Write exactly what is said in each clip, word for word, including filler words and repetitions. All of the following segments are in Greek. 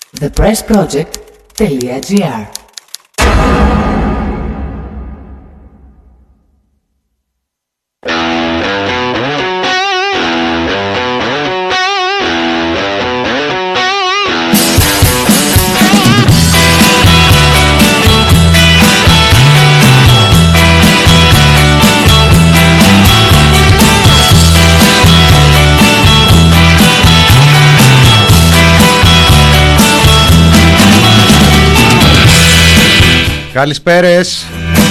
the press project dot g r. Καλησπέρες.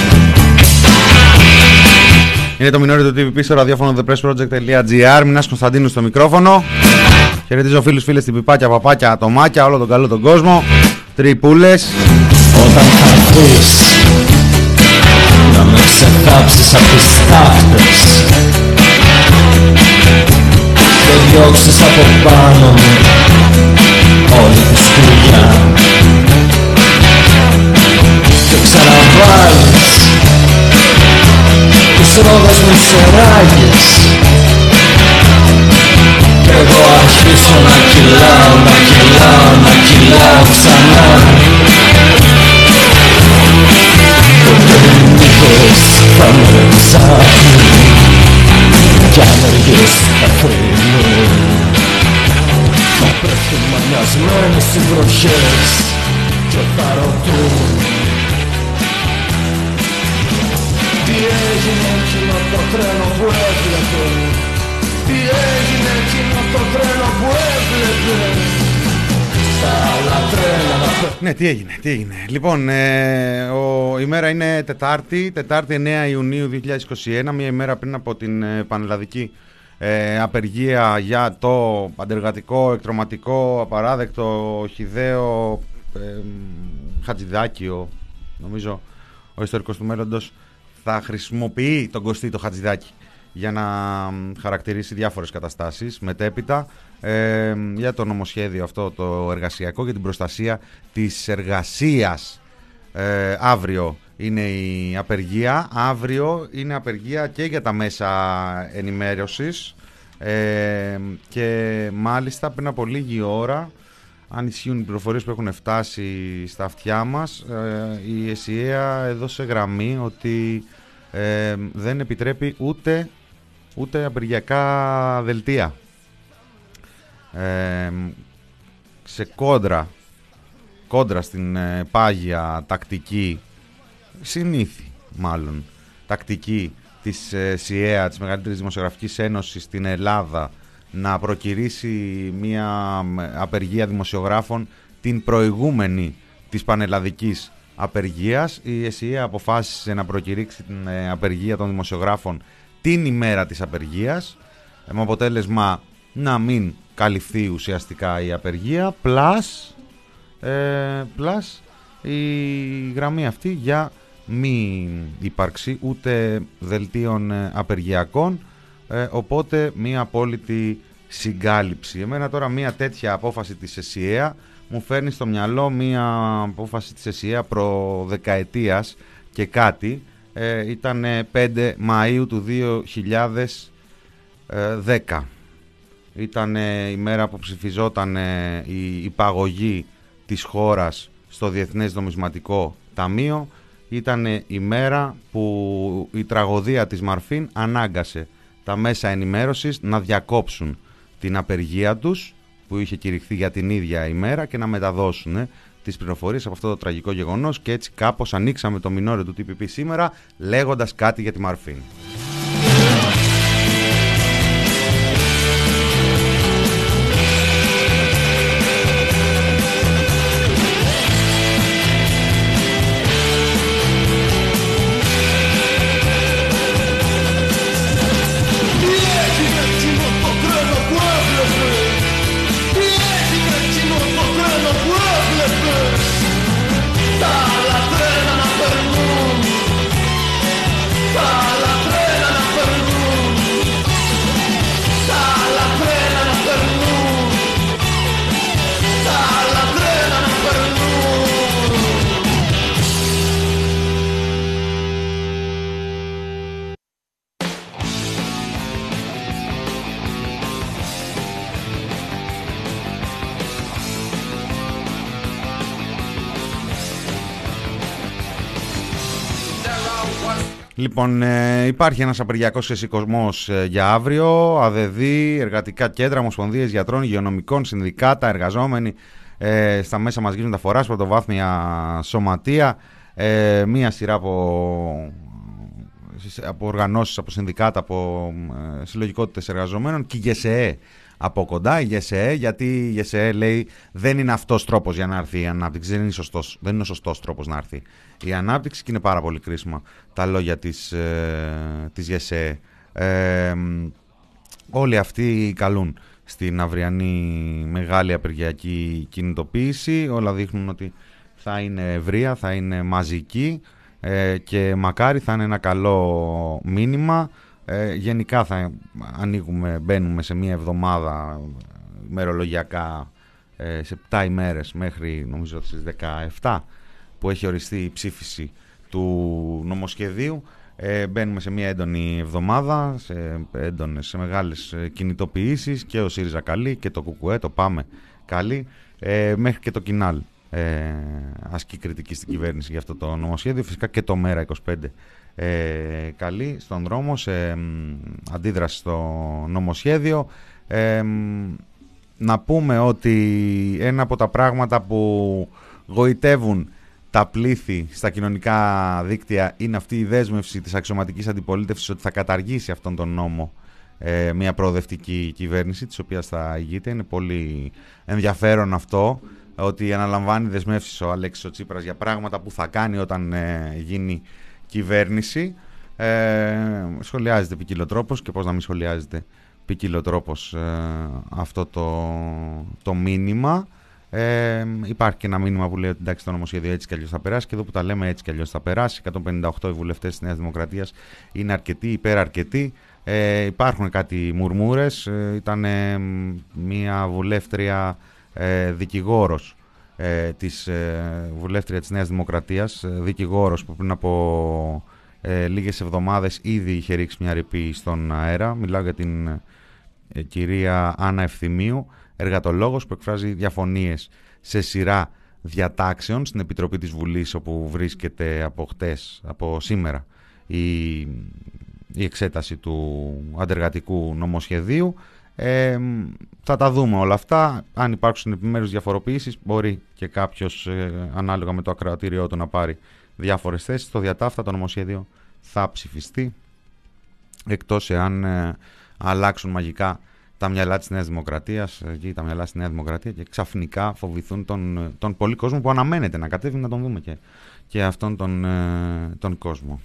Είναι το μινόριο του τι βι πι στο ραδιόφωνο the press project dot g r. Μινάς Κωνσταντίνου στο μικρόφωνο. Χαιρετίζω φίλους, φίλες, την πιπάκια, παπάκια, ατομάκια, όλο τον καλό τον κόσμο. Τρυπούλες. Όταν θα έρθεις να με ξεχάψεις απ' τις τάχτες και διώξεις από πάνω μου όλη τη σκουριά και ξαναβάλεις τις ρόδες μου σε ράγες κι εγώ αρχίσω να κυλάω, να κυλάω, να κυλάω ξανά. Τότε νύχες θα με ψάχνουν κι άνεργες θα κρίνουν. Θα πέφτουν μανιασμένες οι βροχές και θα ρωτούν τι έγινε εκείνο το τρένο που έβλεπε, τι έγινε εκείνο το τρένο που έβλεπε. Τα άλλα τρένα να... Ναι, τι έγινε, τι έγινε. Λοιπόν, ε, ο, η μέρα είναι Τετάρτη, Τετάρτη εννέα Ιουνίου δύο χιλιάδες είκοσι ένα, μια ημέρα πριν από την ε, πανελλαδική ε, απεργία για το αντεργατικό, εκτρωματικό, απαράδεκτο, χυδαίο, ε, χατζηδάκιο. Νομίζω ο ιστορικός του μέλλοντος θα χρησιμοποιεί τον Κωστή το Χατζηδάκη για να χαρακτηρίσει διάφορες καταστάσεις μετέπειτα ε, για το νομοσχέδιο αυτό το εργασιακό για την προστασία της εργασίας. Ε, αύριο είναι η απεργία, αύριο είναι απεργία και για τα μέσα ενημέρωσης ε, και μάλιστα πριν από λίγη ώρα, αν ισχύουν οι πληροφορίες που έχουν φτάσει στα αυτιά μας, ε, η ΕΣΥΑ έδωσε γραμμή ότι ε, δεν επιτρέπει ούτε, ούτε απεργιακά δελτία. Ε, σε κόντρα, κόντρα στην ε, πάγια τακτική, συνήθι μάλλον, τακτική της ε, ΣΥΕΑ, της Μεγαλύτερης Δημοσιογραφικής Ένωσης στην Ελλάδα, να προκηρύσει μια απεργία δημοσιογράφων την προηγούμενη της πανελλαδικής απεργίας. Η ΕΣΥΑ αποφάσισε να προκηρύξει την απεργία των δημοσιογράφων την ημέρα της απεργίας, με αποτέλεσμα να μην καλυφθεί ουσιαστικά η απεργία, plus, ε, plus η γραμμή αυτή για μη ύπαρξη ούτε δελτίων απεργιακών, ε, οπότε μια απόλυτη συγκάλυψη. Εμένα τώρα μια τέτοια απόφαση της ΕΣΥΑ μου φέρνει στο μυαλό μια απόφαση της ΕΣΥΑ προ δεκαετίας και κάτι. Ε, ήταν πέντε Μαΐου του δύο χιλιάδες δέκα. Ήταν η μέρα που ψηφιζόταν η υπαγωγή της χώρας στο Διεθνές Νομισματικό Ταμείο. Ήταν η μέρα που η τραγωδία της Μαρφίν ανάγκασε τα μέσα ενημέρωσης να διακόψουν την απεργία τους που είχε κηρυχθεί για την ίδια ημέρα και να μεταδώσουν ε, τις πληροφορίες από αυτό το τραγικό γεγονός, και έτσι κάπως ανοίξαμε το μινόριο του τι πι πι σήμερα λέγοντας κάτι για τη Μαρφίν. Τα άλλα τρένα να περνούν, τα άλλα τρένα Λοιπόν, ε, υπάρχει ένας απεργιακός εσηκωσμός ε, για αύριο. ΑΔΔ, εργατικά κέντρα, ομοσπονδίες γιατρών, υγειονομικών, συνδικάτα, εργαζόμενοι ε, στα μέσα μαζικής μεταφοράς, πρωτοβάθμια σωματεία, ε, μία σειρά από, από οργανώσεις, από συνδικάτα, από ε, συλλογικότητες εργαζομένων και η ΓΕΣΕΕ από κοντά. Η ΓΕΣΕΕ, γιατί η ΓΕΣΕΕ λέει δεν είναι αυτός τρόπος για να έρθει η ανάπτυξη, δεν είναι, σωστός, δεν είναι ο σωστός τρόπος να έρθει η ανάπτυξη και είναι πάρα πολύ κρίσιμα τα λόγια της, ε, της ΓΕΣΕΕ. Ε, όλοι αυτοί καλούν στην αυριανή μεγάλη απεργιακή κινητοποίηση. Όλα δείχνουν ότι θα είναι ευρεία, θα είναι μαζική ε, και μακάρι θα είναι ένα καλό μήνυμα. Ε, γενικά θα ανοίγουμε, μπαίνουμε σε μία εβδομάδα μερολογιακά ε, σε επτά ημέρες μέχρι νομίζω στις δεκαεπτά που έχει οριστεί η ψήφιση του νομοσχεδίου. Ε, μπαίνουμε σε μία έντονη εβδομάδα, σε έντονες, σε μεγάλες κινητοποιήσεις και ο ΣΥΡΙΖΑ καλή και το ΚΚΕ, το ΠΑΜΕ καλή, ε, μέχρι και το ΚΙΝΑΛ ε, ασκεί κριτική στην κυβέρνηση για αυτό το νομοσχέδιο. Φυσικά και το ΜΕΡΑ είκοσι πέντε ε, καλή στον δρόμο σε ε, αντίδραση στο νομοσχέδιο. Ε, να πούμε ότι ένα από τα πράγματα που γοητεύουν τα πλήθη στα κοινωνικά δίκτυα είναι αυτή η δέσμευση της αξιωματικής αντιπολίτευσης ότι θα καταργήσει αυτόν τον νόμο ε, μια προοδευτική κυβέρνηση της οποίας θα ηγείται. Είναι πολύ ενδιαφέρον αυτό, ότι αναλαμβάνει δεσμεύσεις ο Αλέξης ο Τσίπρας για πράγματα που θα κάνει όταν ε, γίνει κυβέρνηση. Ε, σχολιάζεται ποικιλοτρόπως και πώς να μην σχολιάζεται ποικιλοτρόπως ε, αυτό το, το μήνυμα. Ε, υπάρχει και ένα μήνυμα που λέει ότι εντάξει, το νομοσχέδιο έτσι κι αλλιώς θα περάσει, και εδώ που τα λέμε έτσι κι αλλιώς θα περάσει. εκατόν πενήντα οκτώ οι βουλευτές της Νέας Δημοκρατίας είναι αρκετοί, υπεραρκετοί. Ε, υπάρχουν κάτι μουρμούρες. Ε, ήταν ε, μια βουλεύτρια ε, δικηγόρος ε, της ε, βουλεύτρια της Νέας Δημοκρατίας, ε, δικηγόρος που πριν από ε, λίγες εβδομάδες ήδη είχε ρίξει μια ρηπή στον αέρα. Μιλάω για την ε, κυρία Άννα Ευθυμίου, εργατολόγος που εκφράζει διαφωνίες σε σειρά διατάξεων στην Επιτροπή της Βουλής, όπου βρίσκεται από χτες, από σήμερα, η, η εξέταση του αντεργατικού νομοσχεδίου. Ε, θα τα δούμε όλα αυτά. Αν υπάρξουν επιμέρους διαφοροποιήσεις, μπορεί και κάποιος ε, ανάλογα με το ακροατήριό του να πάρει διάφορες θέσεις. Στο διατάφτα το νομοσχέδιο θα ψηφιστεί, εκτός εάν ε, αλλάξουν μαγικά τα μυαλά της Νέας Δημοκρατίας και τα μυαλά στη Νέα Δημοκρατία και ξαφνικά φοβηθούν τον, τον πολύ κόσμο που αναμένεται να κατέβει, να τον δούμε και, και αυτόν τον, τον κόσμο.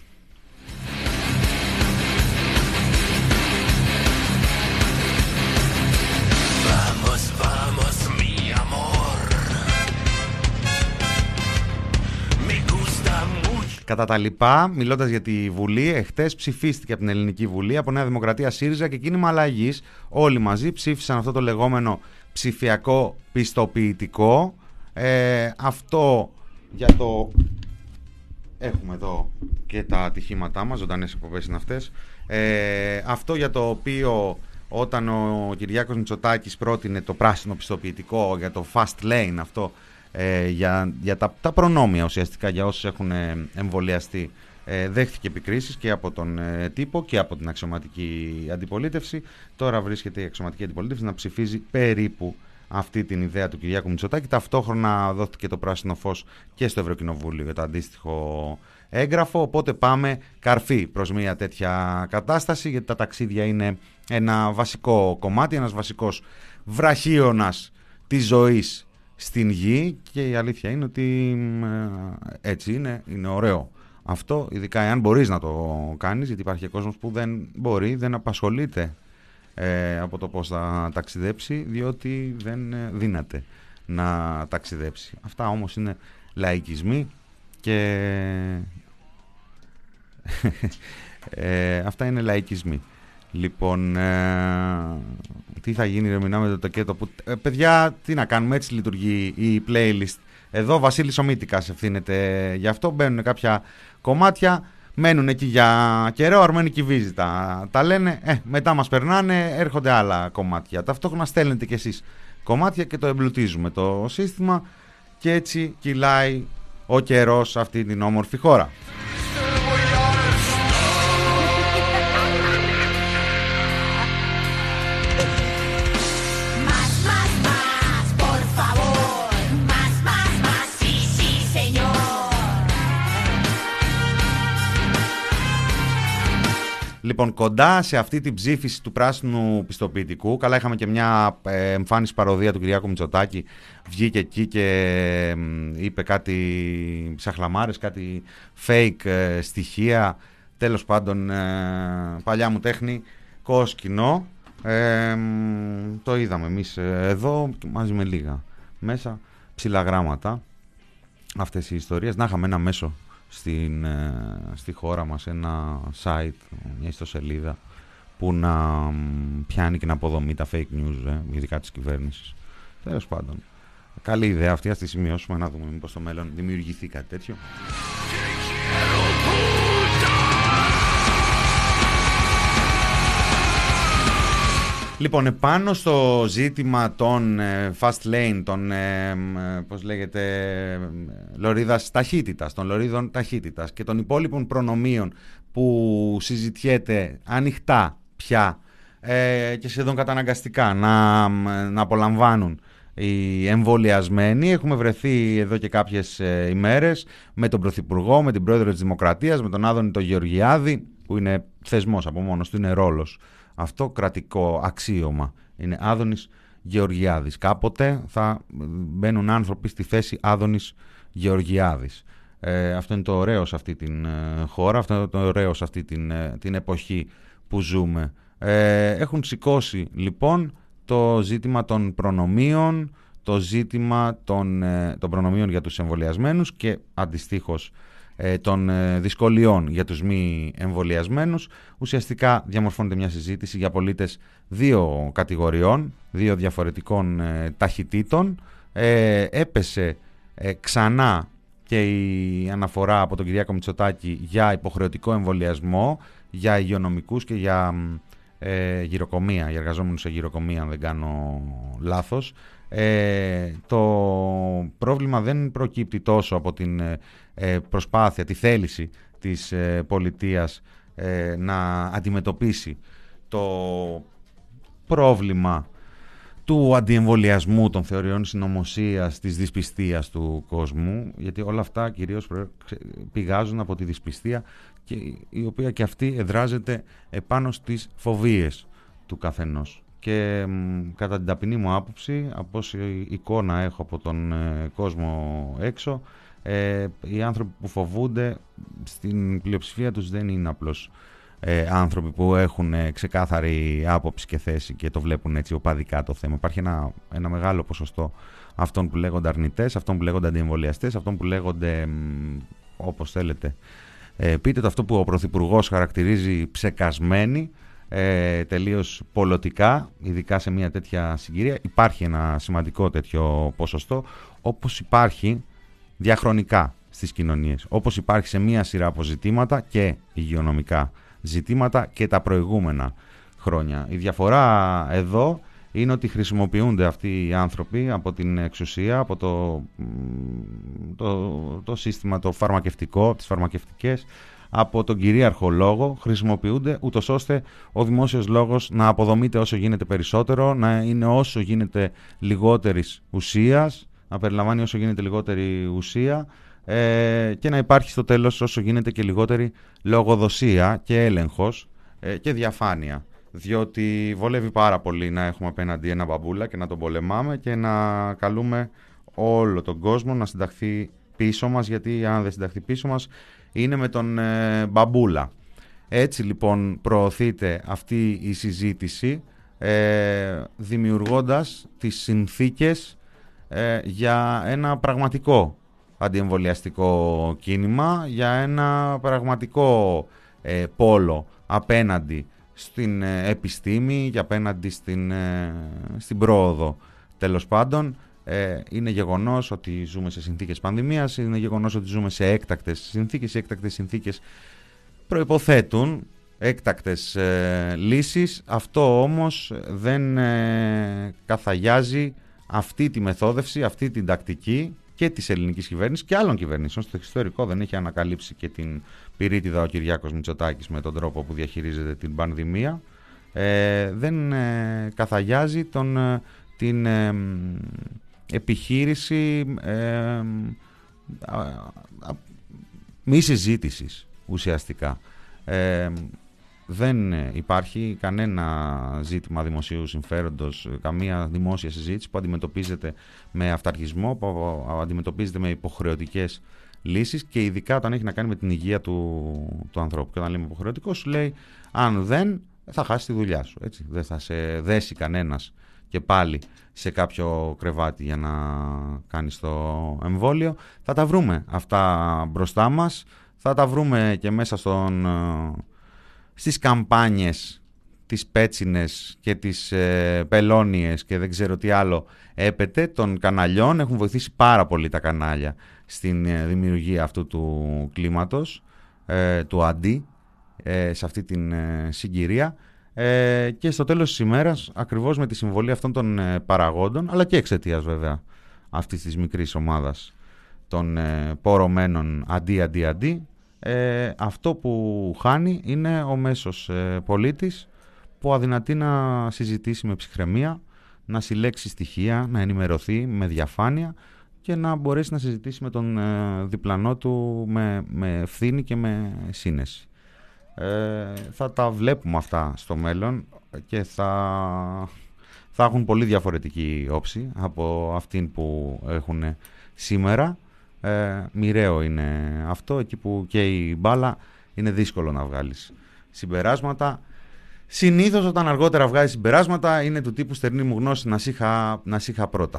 Κατά τα λοιπά, μιλώντας για τη Βουλή, εχθές ψηφίστηκε από την Ελληνική Βουλή, από Νέα Δημοκρατία, ΣΥΡΙΖΑ και Κίνημα Αλλαγής. Όλοι μαζί ψήφισαν αυτό το λεγόμενο ψηφιακό πιστοποιητικό. Ε, αυτό για το... Έχουμε εδώ και τα ατυχήματά μας, ζωντανές εκπομπές είναι αυτές. Ε, αυτό για το οποίο όταν ο Κυριάκος Μητσοτάκης πρότεινε το πράσινο πιστοποιητικό για το fast lane, αυτό ε, για, για τα, τα προνόμια ουσιαστικά για όσους έχουν εμβολιαστεί, ε, δέχθηκε επικρίσεις και από τον ε, τύπο και από την αξιωματική αντιπολίτευση. Τώρα βρίσκεται η αξιωματική αντιπολίτευση να ψηφίζει περίπου αυτή την ιδέα του Κυριάκου Μητσοτάκη. Ταυτόχρονα δόθηκε το πράσινο φως και στο Ευρωκοινοβούλιο για το αντίστοιχο έγγραφο, οπότε πάμε καρφί προς μια τέτοια κατάσταση, γιατί τα ταξίδια είναι ένα βασικό κομμάτι, ένας βασικός βραχίωνας της ζωής στην γη, και η αλήθεια είναι ότι έτσι είναι, είναι ωραίο αυτό, ειδικά εάν μπορείς να το κάνεις, γιατί υπάρχει κόσμος που δεν μπορεί, δεν απασχολείται ε, από το πώς θα ταξιδέψει, διότι δεν δύναται να ταξιδέψει. Αυτά όμως είναι λαϊκισμοί και ε, αυτά είναι λαϊκισμοί. Λοιπόν, ε, τι θα γίνει ρε μηνά με το τοκέτο που... Ε, παιδιά, τι να κάνουμε, έτσι λειτουργεί η playlist. Εδώ Βασίλης ο Μύτικας ευθύνεται γι' αυτό. Μπαίνουν κάποια κομμάτια, μένουν εκεί για καιρό, Αρμένη Κιβίζη τα, τα λένε, ε, μετά μας περνάνε, έρχονται άλλα κομμάτια. Ταυτόχρονα στέλνετε κι εσείς κομμάτια και το εμπλουτίζουμε το σύστημα, και έτσι κυλάει ο καιρός σε αυτή την όμορφη χώρα. Λοιπόν, κοντά σε αυτή την ψήφιση του πράσινου πιστοποιητικού, καλά είχαμε και μια ε, εμφάνιση παροδία του Κυριάκου Μητσοτάκη, βγήκε εκεί και ε, είπε κάτι ψαχλαμάρες, κάτι fake ε, στοιχεία, τέλος πάντων ε, παλιά μου τέχνη, κόσκινο, ε, το είδαμε εμείς εδώ μαζί με λίγα μέσα, ψηλά γράμματα, αυτές οι ιστορίες, να είχαμε ένα μέσο στην, στη χώρα μας, ένα site, μια ιστοσελίδα που να πιάνει και να αποδομεί τα fake news, ε, ειδικά της κυβέρνησης. Τέλος πάντων, καλή ιδέα αυτή, ας τη σημειώσουμε να δούμε μήπως στο μέλλον δημιουργηθεί κάτι τέτοιο. Λοιπόν, επάνω στο ζήτημα των ε, fast lane, των ε, πώς λέγεται, λωρίδας ταχύτητας, των λωρίδων ταχύτητας και των υπόλοιπων προνομίων που συζητιέται ανοιχτά πια ε, και σχεδόν καταναγκαστικά να, να απολαμβάνουν οι εμβολιασμένοι, έχουμε βρεθεί εδώ και κάποιες ε, ημέρες με τον Πρωθυπουργό, με την Πρόεδρο της Δημοκρατίας, με τον Άδωνη τον Γεωργιάδη, που είναι θεσμός από μόνος του, είναι ρόλος. Αυτό κρατικό αξίωμα είναι Άδωνης Γεωργιάδης. Κάποτε θα μπαίνουν άνθρωποι στη θέση Άδωνης Γεωργιάδης. Ε, αυτό είναι το ωραίο σε αυτή την ε, χώρα, αυτό είναι το ωραίο σε αυτή την, ε, την εποχή που ζούμε. Ε, έχουν σηκώσει λοιπόν το ζήτημα των προνομίων, το ζήτημα των, ε, των προνομίων για τους εμβολιασμένους και αντιστοίχως ε, των ε, δυσκολιών για τους μη εμβολιασμένους. Ουσιαστικά διαμορφώνεται μια συζήτηση για πολίτες δύο κατηγοριών, δύο διαφορετικών ε, ταχυτήτων. Ε, έπεσε ε, ξανά και η αναφορά από τον Κυριάκο Μητσοτάκη για υποχρεωτικό εμβολιασμό, για υγειονομικούς και για ε, γυροκομεία, για εργαζόμενους σε γυροκομεία, αν δεν κάνω λάθος. Ε, το πρόβλημα δεν προκύπτει τόσο από την ε, προσπάθεια, τη θέληση της ε, πολιτείας ε, να αντιμετωπίσει το πρόβλημα του αντιεμβολιασμού, των θεωριών συνωμοσίας, της δυσπιστίας του κόσμου, γιατί όλα αυτά κυρίως πηγάζουν από τη δυσπιστία, και η οποία και αυτή εδράζεται επάνω στις φοβίες του καθενός. Και μ, κατά την ταπεινή μου άποψη, από όση εικόνα έχω από τον ε, κόσμο έξω, ε, οι άνθρωποι που φοβούνται στην πλειοψηφία τους δεν είναι απλώς ε, άνθρωποι που έχουν ε, ξεκάθαρη άποψη και θέση και το βλέπουν έτσι οπαδικά το θέμα. Υπάρχει ένα, ένα μεγάλο ποσοστό αυτών που λέγονται αρνητές, αυτών που λέγονται αντιεμβολιαστές, αυτών που λέγονται μ, όπως θέλετε. Ε, πείτε το, αυτό που ο Πρωθυπουργός χαρακτηρίζει ψεκασμένοι, ε, τελείως πολιτικά, ειδικά σε μια τέτοια συγκυρία. Υπάρχει ένα σημαντικό τέτοιο ποσοστό, όπως υπάρχει διαχρονικά στις κοινωνίες, όπως υπάρχει σε μια σειρά από ζητήματα και υγειονομικά ζητήματα και τα προηγούμενα χρόνια. Η διαφορά εδώ είναι ότι χρησιμοποιούνται αυτοί οι άνθρωποι από την εξουσία, από το, το, το σύστημα το φαρμακευτικό, τις φαρμακευτικές, από τον κυρίαρχο λόγο, χρησιμοποιούνται ούτως ώστε ο δημόσιος λόγος να αποδομείται όσο γίνεται περισσότερο, να είναι όσο γίνεται λιγότερης ουσίας, να περιλαμβάνει όσο γίνεται λιγότερη ουσία ε, και να υπάρχει στο τέλος όσο γίνεται και λιγότερη λογοδοσία και έλεγχος ε, και διαφάνεια. Διότι βολεύει πάρα πολύ να έχουμε απέναντι ένα μπαμπούλα και να τον πολεμάμε και να καλούμε όλο τον κόσμο να συνταχθεί πίσω μας, γιατί αν δεν συνταχθεί πίσω μας είναι με τον ε, μπαμπούλα. Έτσι λοιπόν προωθείται αυτή η συζήτηση ε, δημιουργώντας τις συνθήκες ε, για ένα πραγματικό αντιεμβολιαστικό κίνημα, για ένα πραγματικό ε, πόλο απέναντι στην ε, επιστήμη και απέναντι στην, ε, στην πρόοδο. Τέλος πάντων, ε, είναι γεγονός ότι ζούμε σε συνθήκες πανδημίας, είναι γεγονός ότι ζούμε σε έκτακτες συνθήκες. Οι έκτακτες συνθήκες προϋποθέτουν έκτακτες ε, λύσεις. Αυτό όμως δεν ε, καθαγιάζει αυτή τη μεθόδευση, αυτή την τακτική και της ελληνικής κυβέρνησης και άλλων κυβερνήσεων. Στο ιστορικό δεν έχει ανακαλύψει και την πυρίτιδα ο Κυριάκος Μητσοτάκης με τον τρόπο που διαχειρίζεται την πανδημία. Ε, δεν ε, καθαγιάζει τον, ε, την ε, επιχείρηση ε, α, α, μη συζήτησης ουσιαστικά. Ε, δεν υπάρχει κανένα ζήτημα δημοσίου συμφέροντος, καμία δημόσια συζήτηση που αντιμετωπίζεται με αυταρχισμό, που αντιμετωπίζεται με υποχρεωτικές λύσεις και ειδικά όταν έχει να κάνει με την υγεία του, του ανθρώπου. Και όταν λέμε υποχρεωτικό, σου λέει αν δεν, θα χάσει τη δουλειά σου. Έτσι. Δεν θα σε δέσει κανένας και πάλι σε κάποιο κρεβάτι για να κάνεις το εμβόλιο. Θα τα βρούμε αυτά μπροστά μας, θα τα βρούμε και μέσα στον, στις καμπάνιες, τις πέτσινες και τις ε, πελώνιες και δεν ξέρω τι άλλο έπεται των καναλιών. Έχουν βοηθήσει πάρα πολύ τα κανάλια στην ε, δημιουργία αυτού του κλίματος, ε, του αντί, ε, σε αυτή την ε, συγκυρία. Ε, και στο τέλος της ημέρας, ακριβώς με τη συμβολή αυτών των ε, παραγόντων, αλλά και εξαιτίας βέβαια αυτής της μικρής ομάδας των ε, πορωμένων αντί, αντί, αντί, ε, αυτό που χάνει είναι ο μέσος ε, πολίτης, που αδυνατεί να συζητήσει με ψυχραιμία, να συλλέξει στοιχεία, να ενημερωθεί με διαφάνεια και να μπορέσει να συζητήσει με τον ε, διπλανό του με, με ευθύνη και με σύνεση. Ε, θα τα βλέπουμε αυτά στο μέλλον και θα, θα έχουν πολύ διαφορετική όψη από αυτήν που έχουν σήμερα. Ε, μοιραίο είναι αυτό, εκεί που καίει η μπάλα είναι δύσκολο να βγάλεις συμπεράσματα. Συνήθως όταν αργότερα βγάζεις συμπεράσματα είναι του τύπου στερνή μου γνώση να σ' είχα, να σ' είχα πρώτα.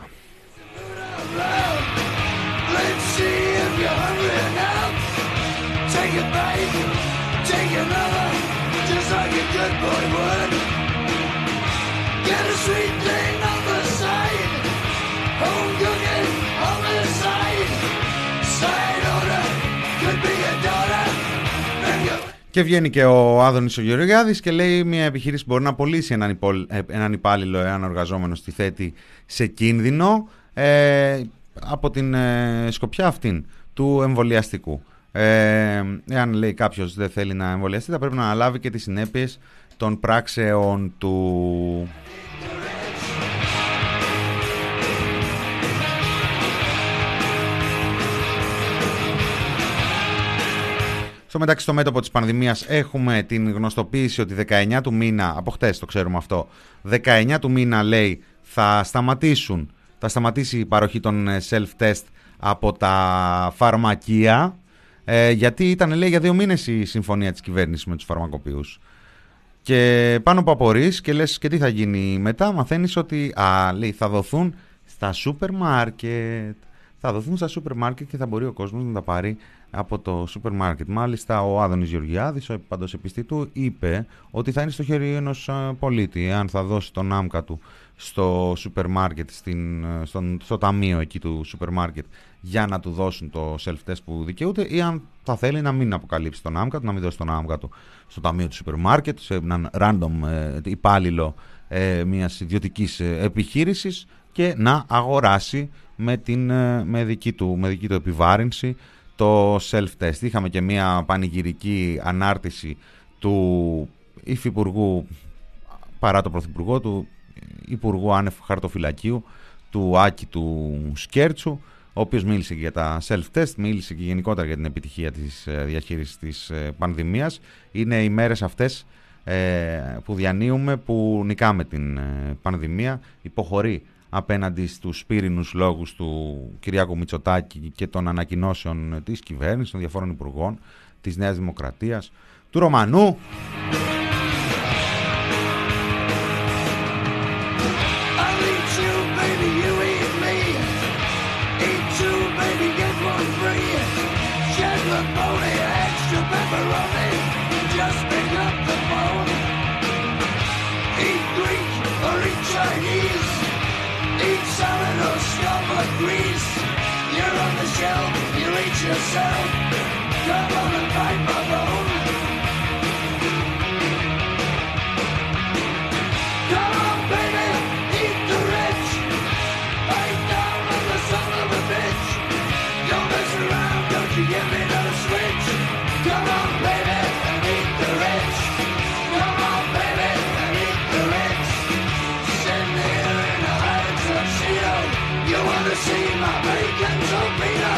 Και βγαίνει και ο Άδωνης ο Γεωργιάδης και λέει μια επιχείρηση μπορεί να απολύσει έναν, υπό, έναν υπάλληλο εάν ο εργαζόμενος τη θέτει σε κίνδυνο, ε, από την ε, σκοπιά αυτήν του εμβολιαστικού. Ε, εάν λέει κάποιος δεν θέλει να εμβολιαστεί, θα πρέπει να αναλάβει και τις συνέπειες των πράξεων του. Στο μεταξύ, στο μέτωπο της πανδημίας έχουμε την γνωστοποίηση ότι δεκαεννιά του μήνα, από χτες το ξέρουμε αυτό, δεκαεννιά του μήνα λέει θα σταματήσουν, θα σταματήσει η παροχή των self-test από τα φαρμακεία, ε, γιατί ήταν λέει για δύο μήνες η συμφωνία της κυβέρνησης με τους φαρμακοποιούς. Και πάνω που απορείς και λες και τι θα γίνει μετά, μαθαίνεις ότι α, λέει, θα δοθούν στα σούπερ μάρκετ. Θα δοθούν στα σούπερ μάρκετ και θα μπορεί ο κόσμος να τα πάρει από το σούπερ μάρκετ. Μάλιστα ο Άδωνης Γεωργιάδης, ο παντός επιστήτου, είπε ότι θα είναι στο χέρι ενός πολίτη αν θα δώσει τον άμκα του στο σούπερ μάρκετ, στην, στον, στο ταμείο εκεί του σούπερ μάρκετ, για να του δώσουν το self-test που δικαιούται, ή αν θα θέλει να μην αποκαλύψει τον άμκα του, να μην δώσει τον άμκα του στο ταμείο του σούπερ μάρκετ, σε έναν random ε, υπάλληλο ε, μιας ιδιωτικής ε, επιχείρησης, και να αγοράσει με, την, ε, με, δική του, με δική του επιβάρυνση το self-test. Είχαμε και μια πανηγυρική ανάρτηση του υφυπουργού, παρά το πρωθυπουργό, του Υπουργού Άνευ Χαρτοφυλακίου, του Άκη του Σκέρτσου, ο οποίος μίλησε και για τα self-test, μίλησε και γενικότερα για την επιτυχία της διαχείρισης της πανδημίας. Είναι οι μέρες αυτές που διανύουμε, που νικάμε την πανδημία. Υποχωρεί απέναντι στους πύρινους λόγους του Κυριάκου Μητσοτάκη και των ανακοινώσεων της κυβέρνησης, των διαφόρων υπουργών, της Νέας Δημοκρατίας, του Ρωμανού. You're on the shelf, you eat yourself. Come on and bite my bone. Come on, baby, eat the rich. Bite down on the son of a bitch. Don't mess around, don't you give me no switch. Come on, baby, and eat the rich. Come on, baby, and eat the rich. Sitting here in a high tuxedo. You wanna see my bacon torpedo?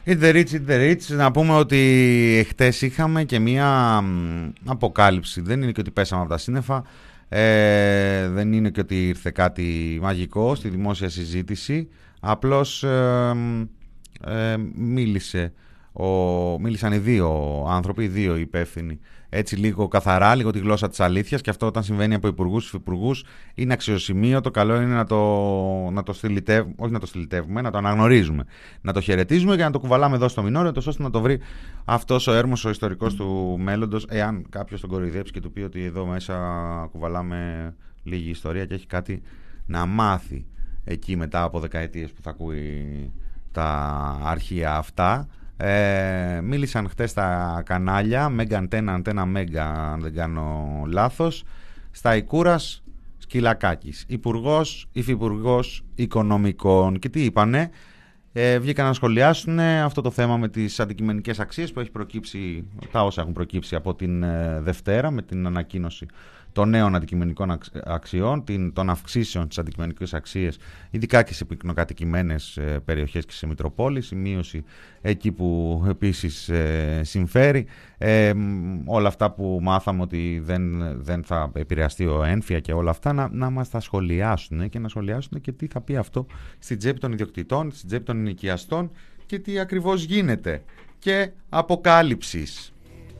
It's the rich, it's the rich. Να πούμε ότι χτες είχαμε και μία αποκάλυψη. Δεν είναι και ότι πέσαμε από τα σύννεφα. Ε, δεν είναι και ότι ήρθε κάτι μαγικό στη δημόσια συζήτηση. Απλώς ε, ε, μίλησε ο, μίλησαν οι δύο άνθρωποι, οι δύο υπεύθυνοι, έτσι λίγο καθαρά, λίγο τη γλώσσα της αλήθειας, και αυτό όταν συμβαίνει από υπουργούς, υφυπουργούς, είναι αξιοσημείωτο. Καλό είναι να το, να το στυλιτεύουμε, όχι να το στυλιτεύουμε, να το αναγνωρίζουμε, να το χαιρετίζουμε και να το κουβαλάμε εδώ στο μινόριο, ώστε να το βρει αυτός ο έρμος ο ιστορικός του μέλλοντος, εάν κάποιος τον κοροϊδέψει και του πει ότι εδώ μέσα κουβαλάμε λίγη ιστορία και έχει κάτι να μάθει εκεί μετά από δεκαετίες που θα ακούει τα αρχεία αυτά. Ε, μίλησαν χτες στα κανάλια Μέγκα Αντένα, Αντένα Μέγκα, αν δεν κάνω λάθος, στα Ικούρας Σκυλακάκης, υπουργός, υφυπουργός οικονομικών. Και τι είπανε? Ε, βγήκαν να σχολιάσουν αυτό το θέμα με τις αντικειμενικές αξίες που έχει προκύψει, τα όσα έχουν προκύψει από την ε, Δευτέρα με την ανακοίνωση των νέων αντικειμενικών αξιών, των αυξήσεων της αντικειμενικές αξίες, ειδικά και σε πυκνοκατοικημένες περιοχές και σε Μητροπόλεις, η μείωση εκεί που επίσης ε, συμφέρει. Ε, όλα αυτά που μάθαμε ότι δεν, δεν θα επηρεαστεί ο έμφυα και όλα αυτά, να, να μας τα σχολιάσουν και να σχολιάσουν και τι θα πει αυτό στην τσέπη των ιδιοκτητών, στην τσέπη των ενοικιαστών και τι ακριβώς γίνεται. Και αποκάλυψης.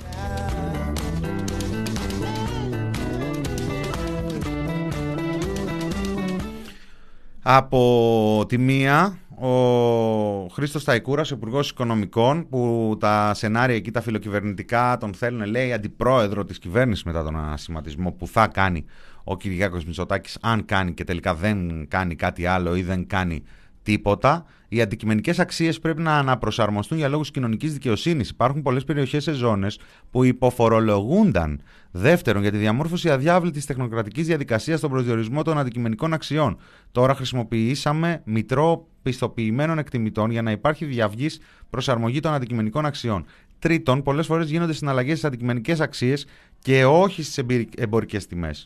Από τη μία, ο Χρήστος Σταϊκούρας, υπουργός οικονομικών, που τα σενάρια εκεί τα φιλοκυβερνητικά τον θέλουν, λέει, αντιπρόεδρο της κυβέρνησης μετά τον ανασχηματισμό που θα κάνει ο Κυριάκος Μητσοτάκης, αν κάνει και τελικά δεν κάνει κάτι άλλο ή δεν κάνει τίποτα. Οι αντικειμενικές αξίες πρέπει να αναπροσαρμοστούν για λόγους κοινωνικής δικαιοσύνης. Υπάρχουν πολλές περιοχές σε ζώνες που υποφορολογούνταν. Δεύτερον, για τη διαμόρφωση αδιάβλητης τεχνοκρατικής διαδικασίας στον προσδιορισμό των αντικειμενικών αξιών. Τώρα χρησιμοποιήσαμε μητρό πιστοποιημένων εκτιμητών για να υπάρχει διαυγής προσαρμογή των αντικειμενικών αξιών. Τρίτον, πολλές φορές γίνονται συναλλαγές στις αντικειμενικές αξίες και όχι στις εμπορικές τιμές.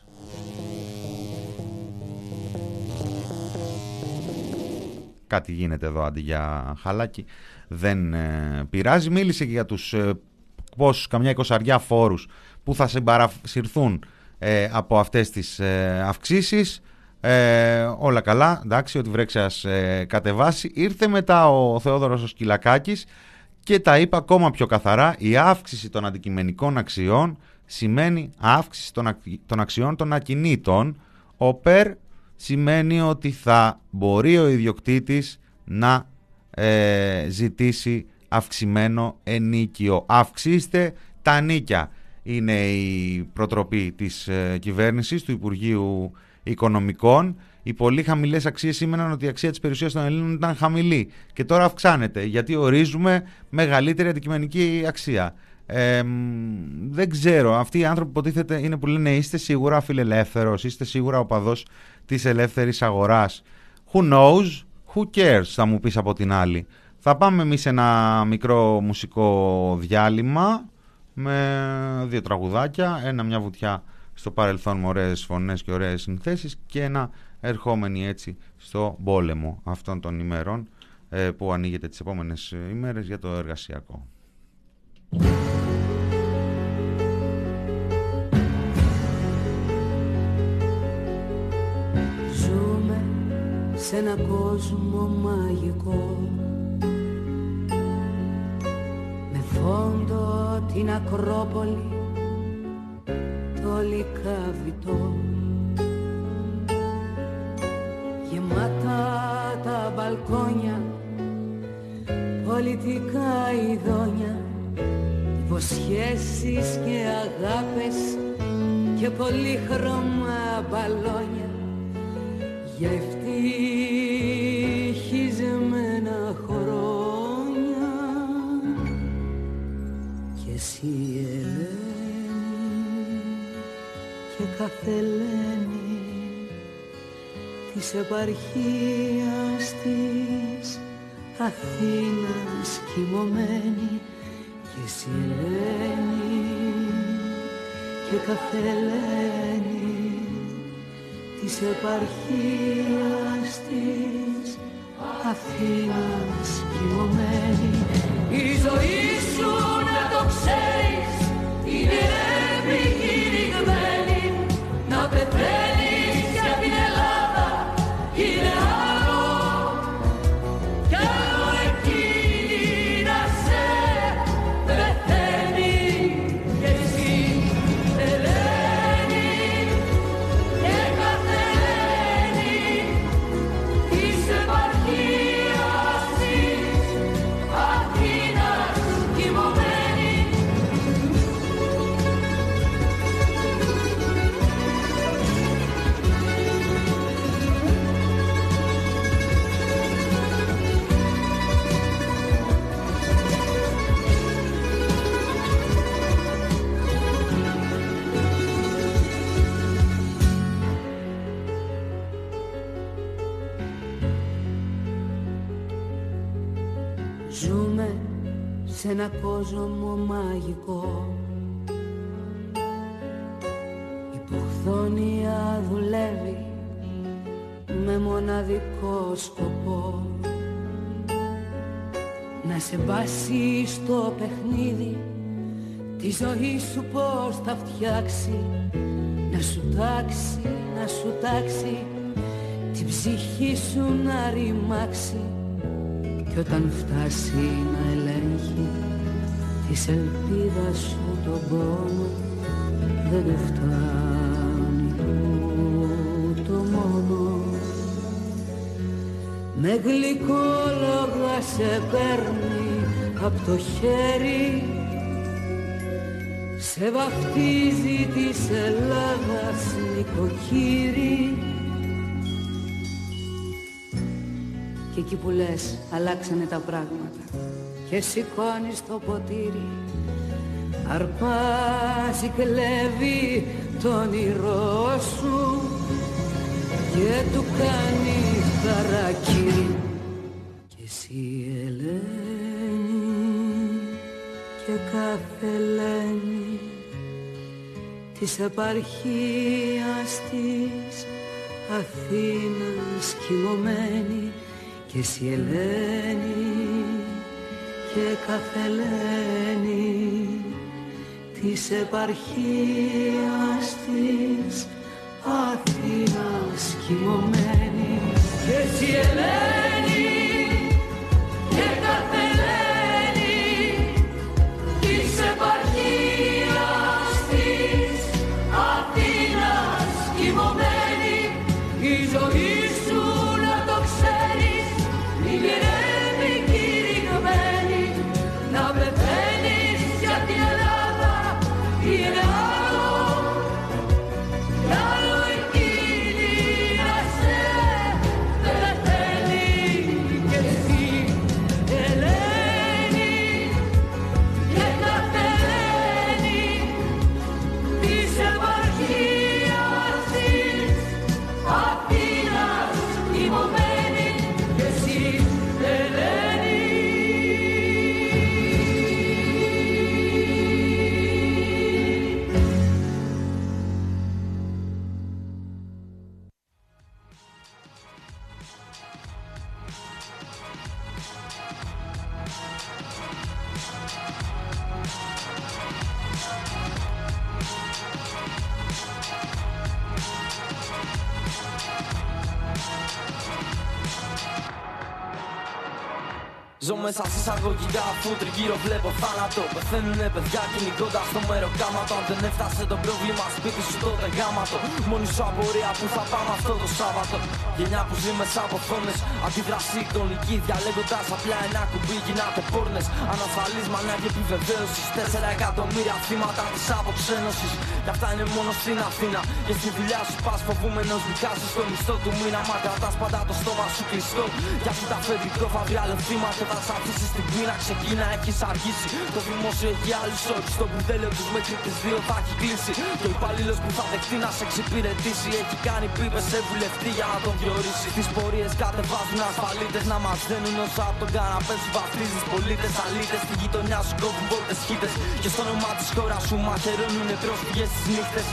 Κάτι γίνεται εδώ αντί για χαλάκι. Δεν ε, πειράζει. Μίλησε και για τους ε, πόσους, καμιά εικοσαριά φόρους που θα συμπαρασυρθούν ε, από αυτές τις ε, αυξήσεις. Ε, όλα καλά, εντάξει, ότι βρέξας ε, κατεβάσει. Ήρθε μετά ο Θεόδωρος ο Σκυλακάκης και τα είπε ακόμα πιο καθαρά. Η αύξηση των αντικειμενικών αξιών σημαίνει αύξηση των, ακ, των αξιών των ακινήτων. Ο ΠΕΡ σημαίνει ότι θα μπορεί ο ιδιοκτήτης να ε, ζητήσει αυξημένο ενίκιο. Αυξήστε τα νίκια, είναι η προτροπή της ε, κυβέρνησης, του Υπουργείου Οικονομικών. Οι πολύ χαμηλές αξίες σήμαιναν ότι η αξία της περιουσίας των Ελλήνων ήταν χαμηλή και τώρα αυξάνεται γιατί ορίζουμε μεγαλύτερη αντικειμενική αξία. Ε, δεν ξέρω, αυτοί οι άνθρωποι υποτίθεται είναι που λένε είστε σίγουρα φιλελεύθερος, είστε σίγουρα οπαδός της ελεύθερης αγοράς. Who knows, who cares, θα μου πεις από την άλλη. Θα πάμε εμείς ένα μικρό μουσικό διάλειμμα με δύο τραγουδάκια, ένα μια βουτιά στο παρελθόν με ωραίες φωνές και ωραίες συνθέσεις και ένα ερχόμενοι έτσι στο πόλεμο αυτών των ημερών ε, που ανοίγεται τις επόμενες ημέρες για το εργασιακό. Ζούμε σε ένα κόσμο μαγικό, με φόντο την Ακρόπολη, το Λυκαβητό, γεμάτα τα μπαλκόνια, πολιτικά ειδόνια, υποσχέσεις και αγάπες και πολύχρωμα μπαλόνια για ευτυχισμένα χρόνια. Και εσύ Ελένη και κάθε Ελένη της επαρχίας της Αθήνας κοιμωμένη. Και εσύ Ελένη και κάθε Ελένη της επαρχίας της Αθήνας κοιμωμένη. Η ζωή σου να το ξέρεις είναι αίρεμη κηρυγμένη. Να πεθαίνεις για την Ελλάδα είναι άλλο κι άλλο εκείνη να σε πεθαίνει. Και εσύ Ελένη και Καθελένη της επαρχίας της Αθήνας κοιμωμένη. Ζούμε σε ένα κόσμο μαγικό. Η ποχθόνια δουλεύει με μοναδικό σκοπό να σε μπάσει στο παιχνίδι τη ζωή σου πως θα φτιάξει. Να σου τάξει, να σου τάξει την ψυχή σου να ρημάξει. Κι όταν φτάσει να ελέγχει της ελπίδας σου τον πόνο, δεν του φτάνει το μόνο. Με γλυκόλογα σε παίρνει απ' το χέρι, σε βαφτίζει της Ελλάδας νοικοκύρη. Και εκεί που λες αλλάξανε τα πράγματα και σηκώνεις το ποτήρι, αρπάζει, κλέβει το όνειρό σου και του κάνει χαρακύρι. Και εσύ Ελένη και Καθελένη της επαρχίας της Αθήνας κοιμωμένη. Και εσύ Ελένη και Καθελένη της επαρχίας της Αθήνας κοιμωμένη. Και εσύ Ελένη και Καθελένη της επαρχίας της Αθήνας κοιμωμένη. Η ζωή σου να το ξέρεις είναι αίρεμη κηρυγμένη. Να πεθαίνεις για την Ελλάδα είναι άλλο κι άλλο εκείνη να σε πεθαίνει. Και εσύ Ελένη και Καθελένη της επαρχίας της Αθήνας κοιμωμένη. Και εσύ Ελένη. Ζω μέσα σε εισαγωγικά αφού τριγύρω βλέπω θάνατο. Πεθαίνουνε παιδιά κυνηγώντας στο μεροκάματο. Αν δεν έφτασε το πρόβλημα σπίτι σου τότε γάματο. Μόνη σου απορία που θα πάμε αυτό το Σάββατο. Γενιά που ζει μέσα από φόνες, αντίδραση εικονική διαλέγοντας απλά ένα κουμπί γινάτε πόρνες. Ανασφαλής μανιά και επιβεβαίωσης. Τέσσερα εκατομμύρια θύματα της αποξένωσης. Κι αυτά είναι μόνο στην Αθήνα. Και στη δουλειά σου πας φοβούμενος μη χάσεις το μισθό του μήνα. Μα κρατάς πάντα το στόμα σου κλειστό. Για αυτό τα αφεντικό θα βγει άλλο θύμα. Και θα σ' αφήσεις την πείνα, ξεκίνα, έχεις αργήσει. Το δημόσιο έχει άλλους όρους. Το μπουρδέλιο τους μέχρι τις δύο θα έχει κλείσει. Και ο υπαλλήλος που θα δεχτεί να σε εξυπηρετήσει έχει κάνει πίπες σε βουλευτή για να τον διορίσει. Τις πορείες κατεβάζουν ασφαλίτες να μας δένουν όσα από τον καναπέ σου βαφτίζεις. Πολίτες, αλήτες, στη γειτονιά σου κόβουν πόρτες χίτες. Και στο όνομα της χώρας σου μαχαιρώνουνε πρόσφυγες στις νύχτες.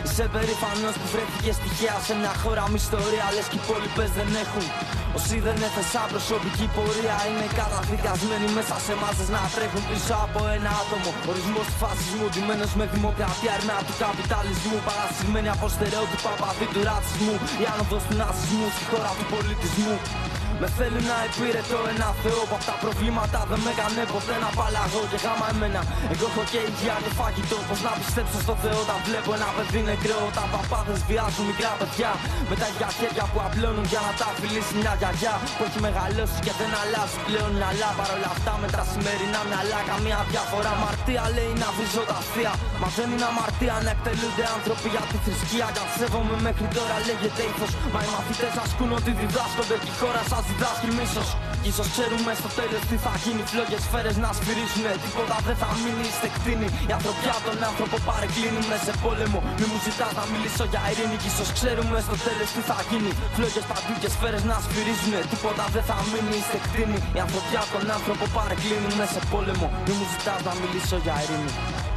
Είσαι περήφανος που βρέθηκες τυχαία σε μια χώρα με ιστορία, λες και οι υπόλοιπες δεν έχουν. Όσοι δεν έθεσαν προσωπική πορεία είναι καταδικασμένοι μέσα σε μάζες να τρέχουν πίσω από ένα άτομο. Ορισμός του φασισμού, ντυμένος με δημοκρατία, αρμαία του καπιταλισμού. Παρασυρμένοι από στερεότυπα, παδί του ρατσισμού. Η άνοδος του ναζισμού στη χώρα του πολιτισμού. Με θέλει να υπηρετώ ένα θεό που απ' τα προβλήματα δεν με έκανε ποτέ να παλαγώ και γάμα εμένα. Εγώ έχω και υγεία και φαγητό. Πώς να πιστέψω στο Θεό όταν βλέπω ένα παιδί νεκρό? Όταν παπάδες βιάζουν μικρά παιδιά με τα ίδια χέρια που απλώνουν για να τα φιλήσει μια γιαγιά που έχει μεγαλώσει και δεν αλλάζει πλέον μυαλά. Παρόλα αυτά με τα σημερινά μυαλά καμία διαφορά. Αμαρτία λέει να βρίζω τα θεία. Μα δεν είναι αμαρτία να εκτελούνται άνθρωποι για τη θρησκεία. Κι αν σέβομαι μέχρι τώρα λέγεται ήθος. Μα οι μαθητές ασκούν ότι διδάσκονται και η χώρα σας διδάσκει μίσος. Κι ίσως ξέρουμε στο τέλος τι θα γίνει. Φλόγες σφαίρες να σφυρίσουνε. Τίποτα δεν θα μείνει στεκτίνη. Η ανθρωπιά τον άνθρωπο παρεκκλίνουνε σε πόλεμο. Μη μου ζητάς να μιλήσω για ειρήνη. Κι ίσως ξέρουμε στο τέλος τι θα γίνει. Φλόγες παντού και σφαίρες να σφυρίζουνε. Τίποτα δεν θα μείνει στεκτίνη. Η ανθρωπιά τον άνθρωπο παρεκκλίνουνε σε πόλεμο. Μη μου ζητάς να μιλήσω για ειρήνη.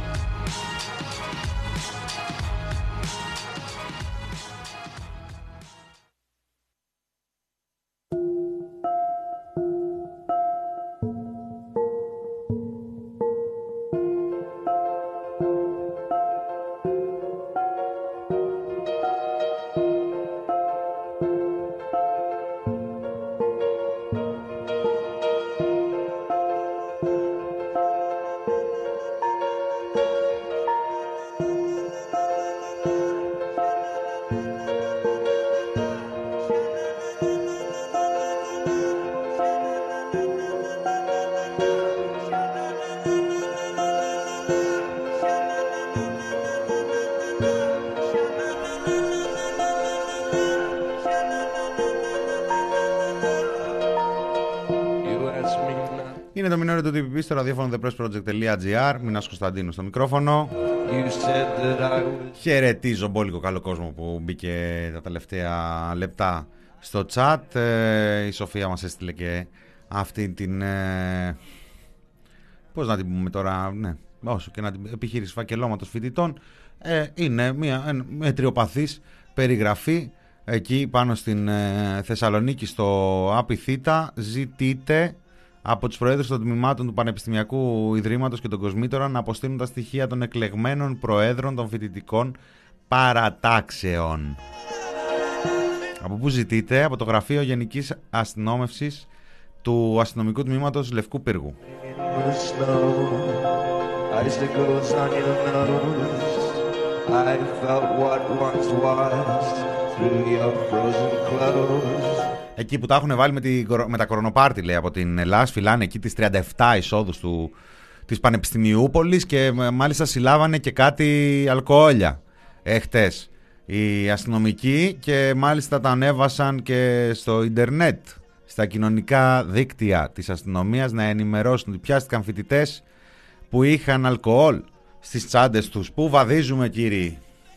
Είναι το μηνόριο του τι πι πι στο ραδιόφωνο the press project τελεία gr. Μινάς Κωνσταντίνου στο μικρόφωνο. Was... Χαιρετίζω μπόλικο καλό κόσμο που μπήκε τα τελευταία λεπτά στο chat. Ε, η Σοφία μας έστειλε και αυτή την... Ε, πώς να την πούμε τώρα... Ναι, όσο και να την επιχείρηση φακελώματος φοιτητών. Ε, είναι μια μετριοπαθής περιγραφή. Εκεί πάνω στην ε, Θεσσαλονίκη στο Απιθύτα ζητείτε από τους προέδρους των τμήματων του Πανεπιστημιακού Ιδρύματος και τον Κοσμήτωρα να αποστείλουν τα στοιχεία των εκλεγμένων προέδρων των φοιτητικών παρατάξεων. Από πού ζητείτε? Από το Γραφείο Γενικής Αστυνόμευσης του Αστυνομικού Τμήματος Λευκού Πύργου. Εκεί που τα έχουν βάλει με, τη, με τα κορονοπάρτι, λέει, από την Ελλάδα, φυλάνε εκεί τις τριάντα επτά εισόδους του, της Πανεπιστημιούπολης και μάλιστα συλλάβανε και κάτι αλκοόλια εχτες οι αστυνομικοί και μάλιστα τα ανέβασαν και στο ίντερνετ, στα κοινωνικά δίκτυα της αστυνομίας να ενημερώσουν ότι πιάστηκαν φοιτητές που είχαν αλκοόλ στις τσάντες τους. Πού βαδίζουμε, κύριοι?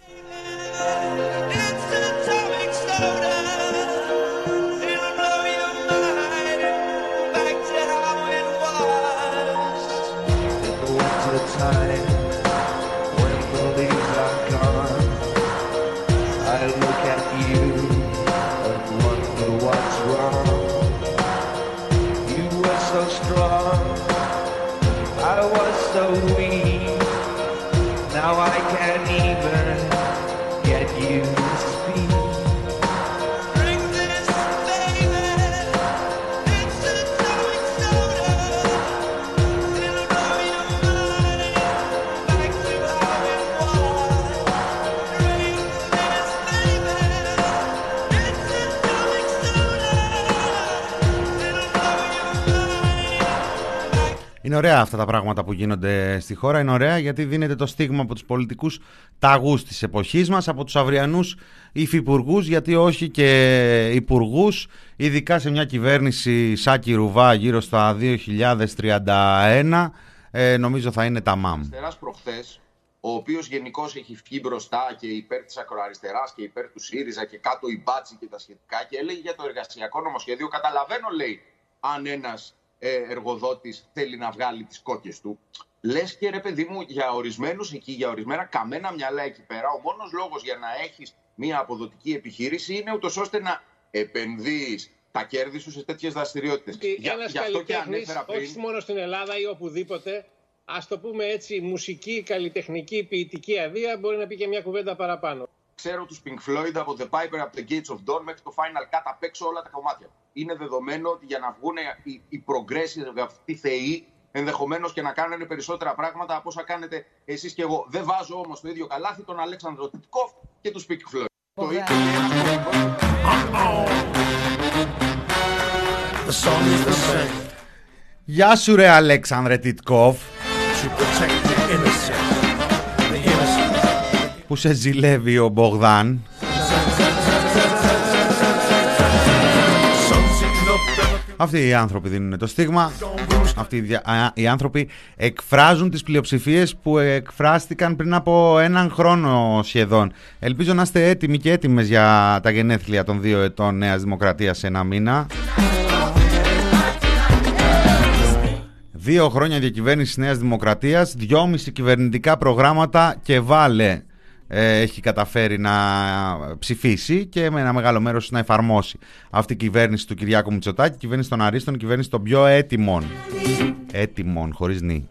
Είναι ωραία αυτά τα πράγματα που γίνονται στη χώρα. Είναι ωραία γιατί δίνεται το στίγμα από τους πολιτικούς ταγούς της εποχής μας, από τους αυριανούς υφυπουργούς, γιατί όχι και υπουργούς, ειδικά σε μια κυβέρνηση Σάκη Ρουβά γύρω στα δύο χιλιάδες τριάντα ένα, ε, νομίζω θα είναι τα μάμ. Αριστεράς προχθές, ο οποίος γενικώς έχει βγει μπροστά και υπέρ της ακροαριστεράς και υπέρ του ΣΥΡΙΖΑ και κάτω η μπάτση και τα σχετικά και έλεγε για το εργασιακό νομοσχέδιο. Καταλαβαίνω, λέει, αν ένας εργοδότης θέλει να βγάλει τις κόκκες του. λες και ρε παιδί μου, για ορισμένους εκεί, για ορισμένα καμένα μυαλά εκεί πέρα, ο μόνος λόγος για να έχεις μια αποδοτική επιχείρηση είναι ούτως ώστε να επενδύεις τα κέρδη σου σε τέτοιες δραστηριότητες. Για, γι' αυτό και ανέφερα πριν. Όχι μόνο στην Ελλάδα ή οπουδήποτε, ας το πούμε έτσι, μουσική, καλλιτεχνική, ποιητική αδεία, μπορεί να πει και μια κουβέντα παραπάνω. Ξέρω τους Pink Floyd από The Piper, από The Gates of Dawn μέχρι το Final Cut, απ' έξω όλα τα κομμάτια. Είναι δεδομένο ότι για να βγουν οι, οι progressive, αυτοί οι θεοί, ενδεχομένως και να κάνουν περισσότερα πράγματα από όσα κάνετε εσείς και εγώ. Δεν βάζω όμως το ίδιο καλάθι τον Αλέξανδρο Τιτκόφ και τους Pink Floyd. Το ίδιο Γεια σου ρε Αλέξανδρε Τιτκόφ. Που σε ζηλεύει ο Μπογδάν. Αυτοί οι άνθρωποι δίνουν το στίγμα. Αυτοί οι άνθρωποι εκφράζουν τις πλειοψηφίες που εκφράστηκαν πριν από έναν χρόνο σχεδόν. Ελπίζω να είστε έτοιμοι και έτοιμες για τα γενέθλια των δύο ετών Νέας Δημοκρατίας σε ένα μήνα. Δύο χρόνια διακυβέρνησης Νέας Δημοκρατίας, δυόμιση κυβερνητικά προγράμματα και βάλε ε, έχει καταφέρει να ψηφίσει και με ένα μεγάλο μέρος να εφαρμόσει. Αυτή η κυβέρνηση του Κυριάκου Μητσοτάκη, η κυβέρνηση των Αρίστων, η κυβέρνηση των πιο έτοιμων. Έτοιμων, χωρίς νη.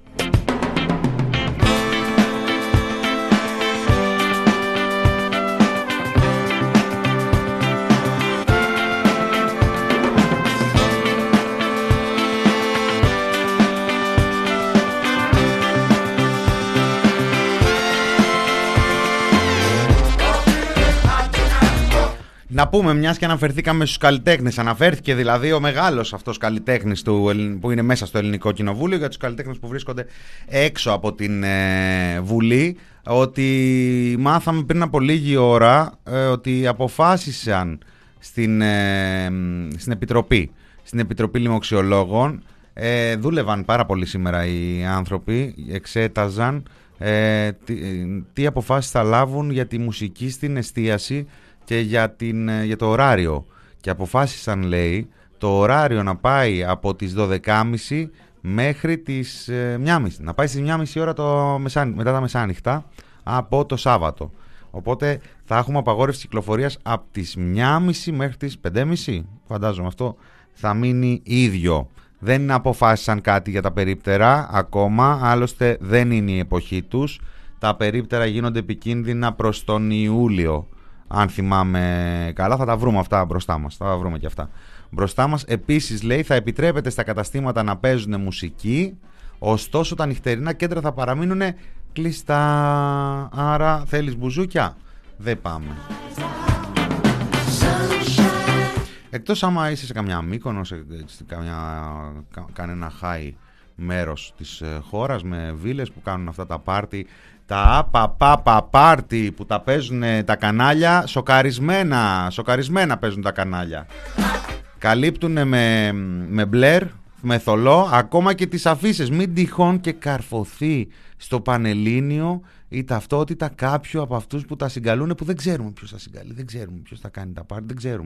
Να πούμε, μιας και αναφερθήκαμε στους καλλιτέχνες, αναφέρθηκε δηλαδή ο μεγάλος αυτός καλλιτέχνης του, που είναι μέσα στο Ελληνικό Κοινοβούλιο, για τους καλλιτέχνες που βρίσκονται έξω από την ε, Βουλή, ότι μάθαμε πριν από λίγη ώρα ε, ότι αποφάσισαν στην, ε, στην Επιτροπή, στην Επιτροπή Λοιμοξιολόγων, ε, δούλευαν πάρα πολύ σήμερα οι άνθρωποι, εξέταζαν ε, τι, τι αποφάσεις θα λάβουν για τη μουσική στην εστίαση και για, την, για το ωράριο, και αποφάσισαν, λέει, το ωράριο να πάει από τις δώδεκα και μισή μέχρι τις ε, μία και μισή, να πάει στις μία και μισή ώρα το μεσάνυχτα, μετά τα μεσάνυχτα από το Σάββατο. Οπότε θα έχουμε απαγόρευση κυκλοφορίας από τις μία και μισή μέχρι τις πέντε και μισή. Φαντάζομαι αυτό θα μείνει ίδιο. Δεν αποφάσισαν κάτι για τα περίπτερα ακόμα, άλλωστε δεν είναι η εποχή τους. Τα περίπτερα γίνονται επικίνδυνα προς τον Ιούλιο. Αν θυμάμαι καλά, θα τα βρούμε αυτά μπροστά μας. Θα τα βρούμε και αυτά μπροστά μας. Επίσης, λέει, θα επιτρέπεται στα καταστήματα να παίζουν μουσική, ωστόσο τα νυχτερινά κέντρα θα παραμείνουν κλειστά. Άρα θέλεις μπουζούκια? Δεν πάμε. Εκτός άμα είσαι σε καμιά Μύκονο, σε καμιά, κα, κανένα high μέρος της χώρας με βίλες που κάνουν αυτά τα πάρτι, τα παπαπα πάρτι που τα παίζουν τα κανάλια, σοκαρισμένα, σοκαρισμένα παίζουν τα κανάλια. Καλύπτουν με, με μπλερ, με θολό, ακόμα και τις αφίσες. Μην τυχόν και καρφωθεί στο Πανελλήνιο η ταυτότητα κάποιου από αυτούς που τα συγκαλούν, που δεν ξέρουμε ποιος θα συγκαλεί, δεν ξέρουμε ποιος θα κάνει τα πάρτι, δεν ξέρουμε.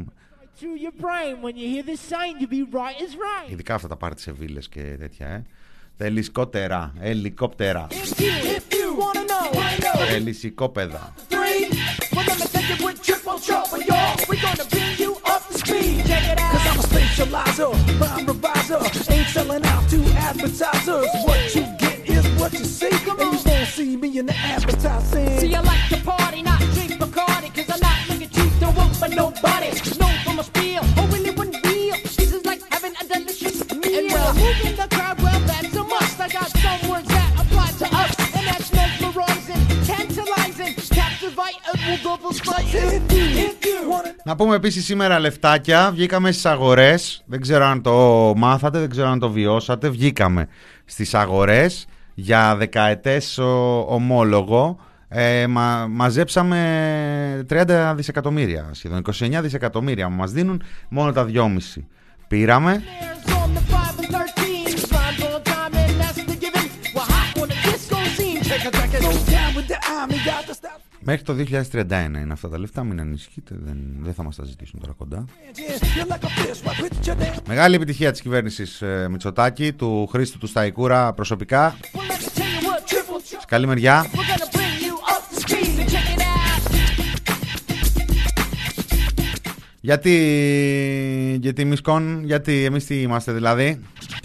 Ειδικά αυτά τα πάρτι σε βίλες και τέτοια, ε. Τα ελικόπτερα, ελικόπτερα, ελισικόπεδα. Να πούμε επίσης σήμερα λεφτάκια. Βγήκαμε στις αγορές. Δεν ξέρω αν το μάθατε, δεν ξέρω αν το βιώσατε. Βγήκαμε στις αγορές για δεκαετές ομόλογο. ε, μα, Μαζέψαμε τριάντα δισεκατομμύρια, σχεδόν είκοσι εννέα δισεκατομμύρια μας δίνουν μόνο τα δυόμιση. Πήραμε. Μέχρι το δύο χιλιάδες τριάντα ένα είναι αυτά τα λεφτά, μην ανησυχείτε, δεν, δεν θα μας τα ζητήσουν τώρα κοντά. Μεγάλη επιτυχία της κυβέρνησης ε, Μητσοτάκη, του Χρήστου του Σταϊκούρα προσωπικά. Σε καλή μεριά. Γιατί, γιατί εμείς κον, γιατί εμείς τι είμαστε δηλαδή.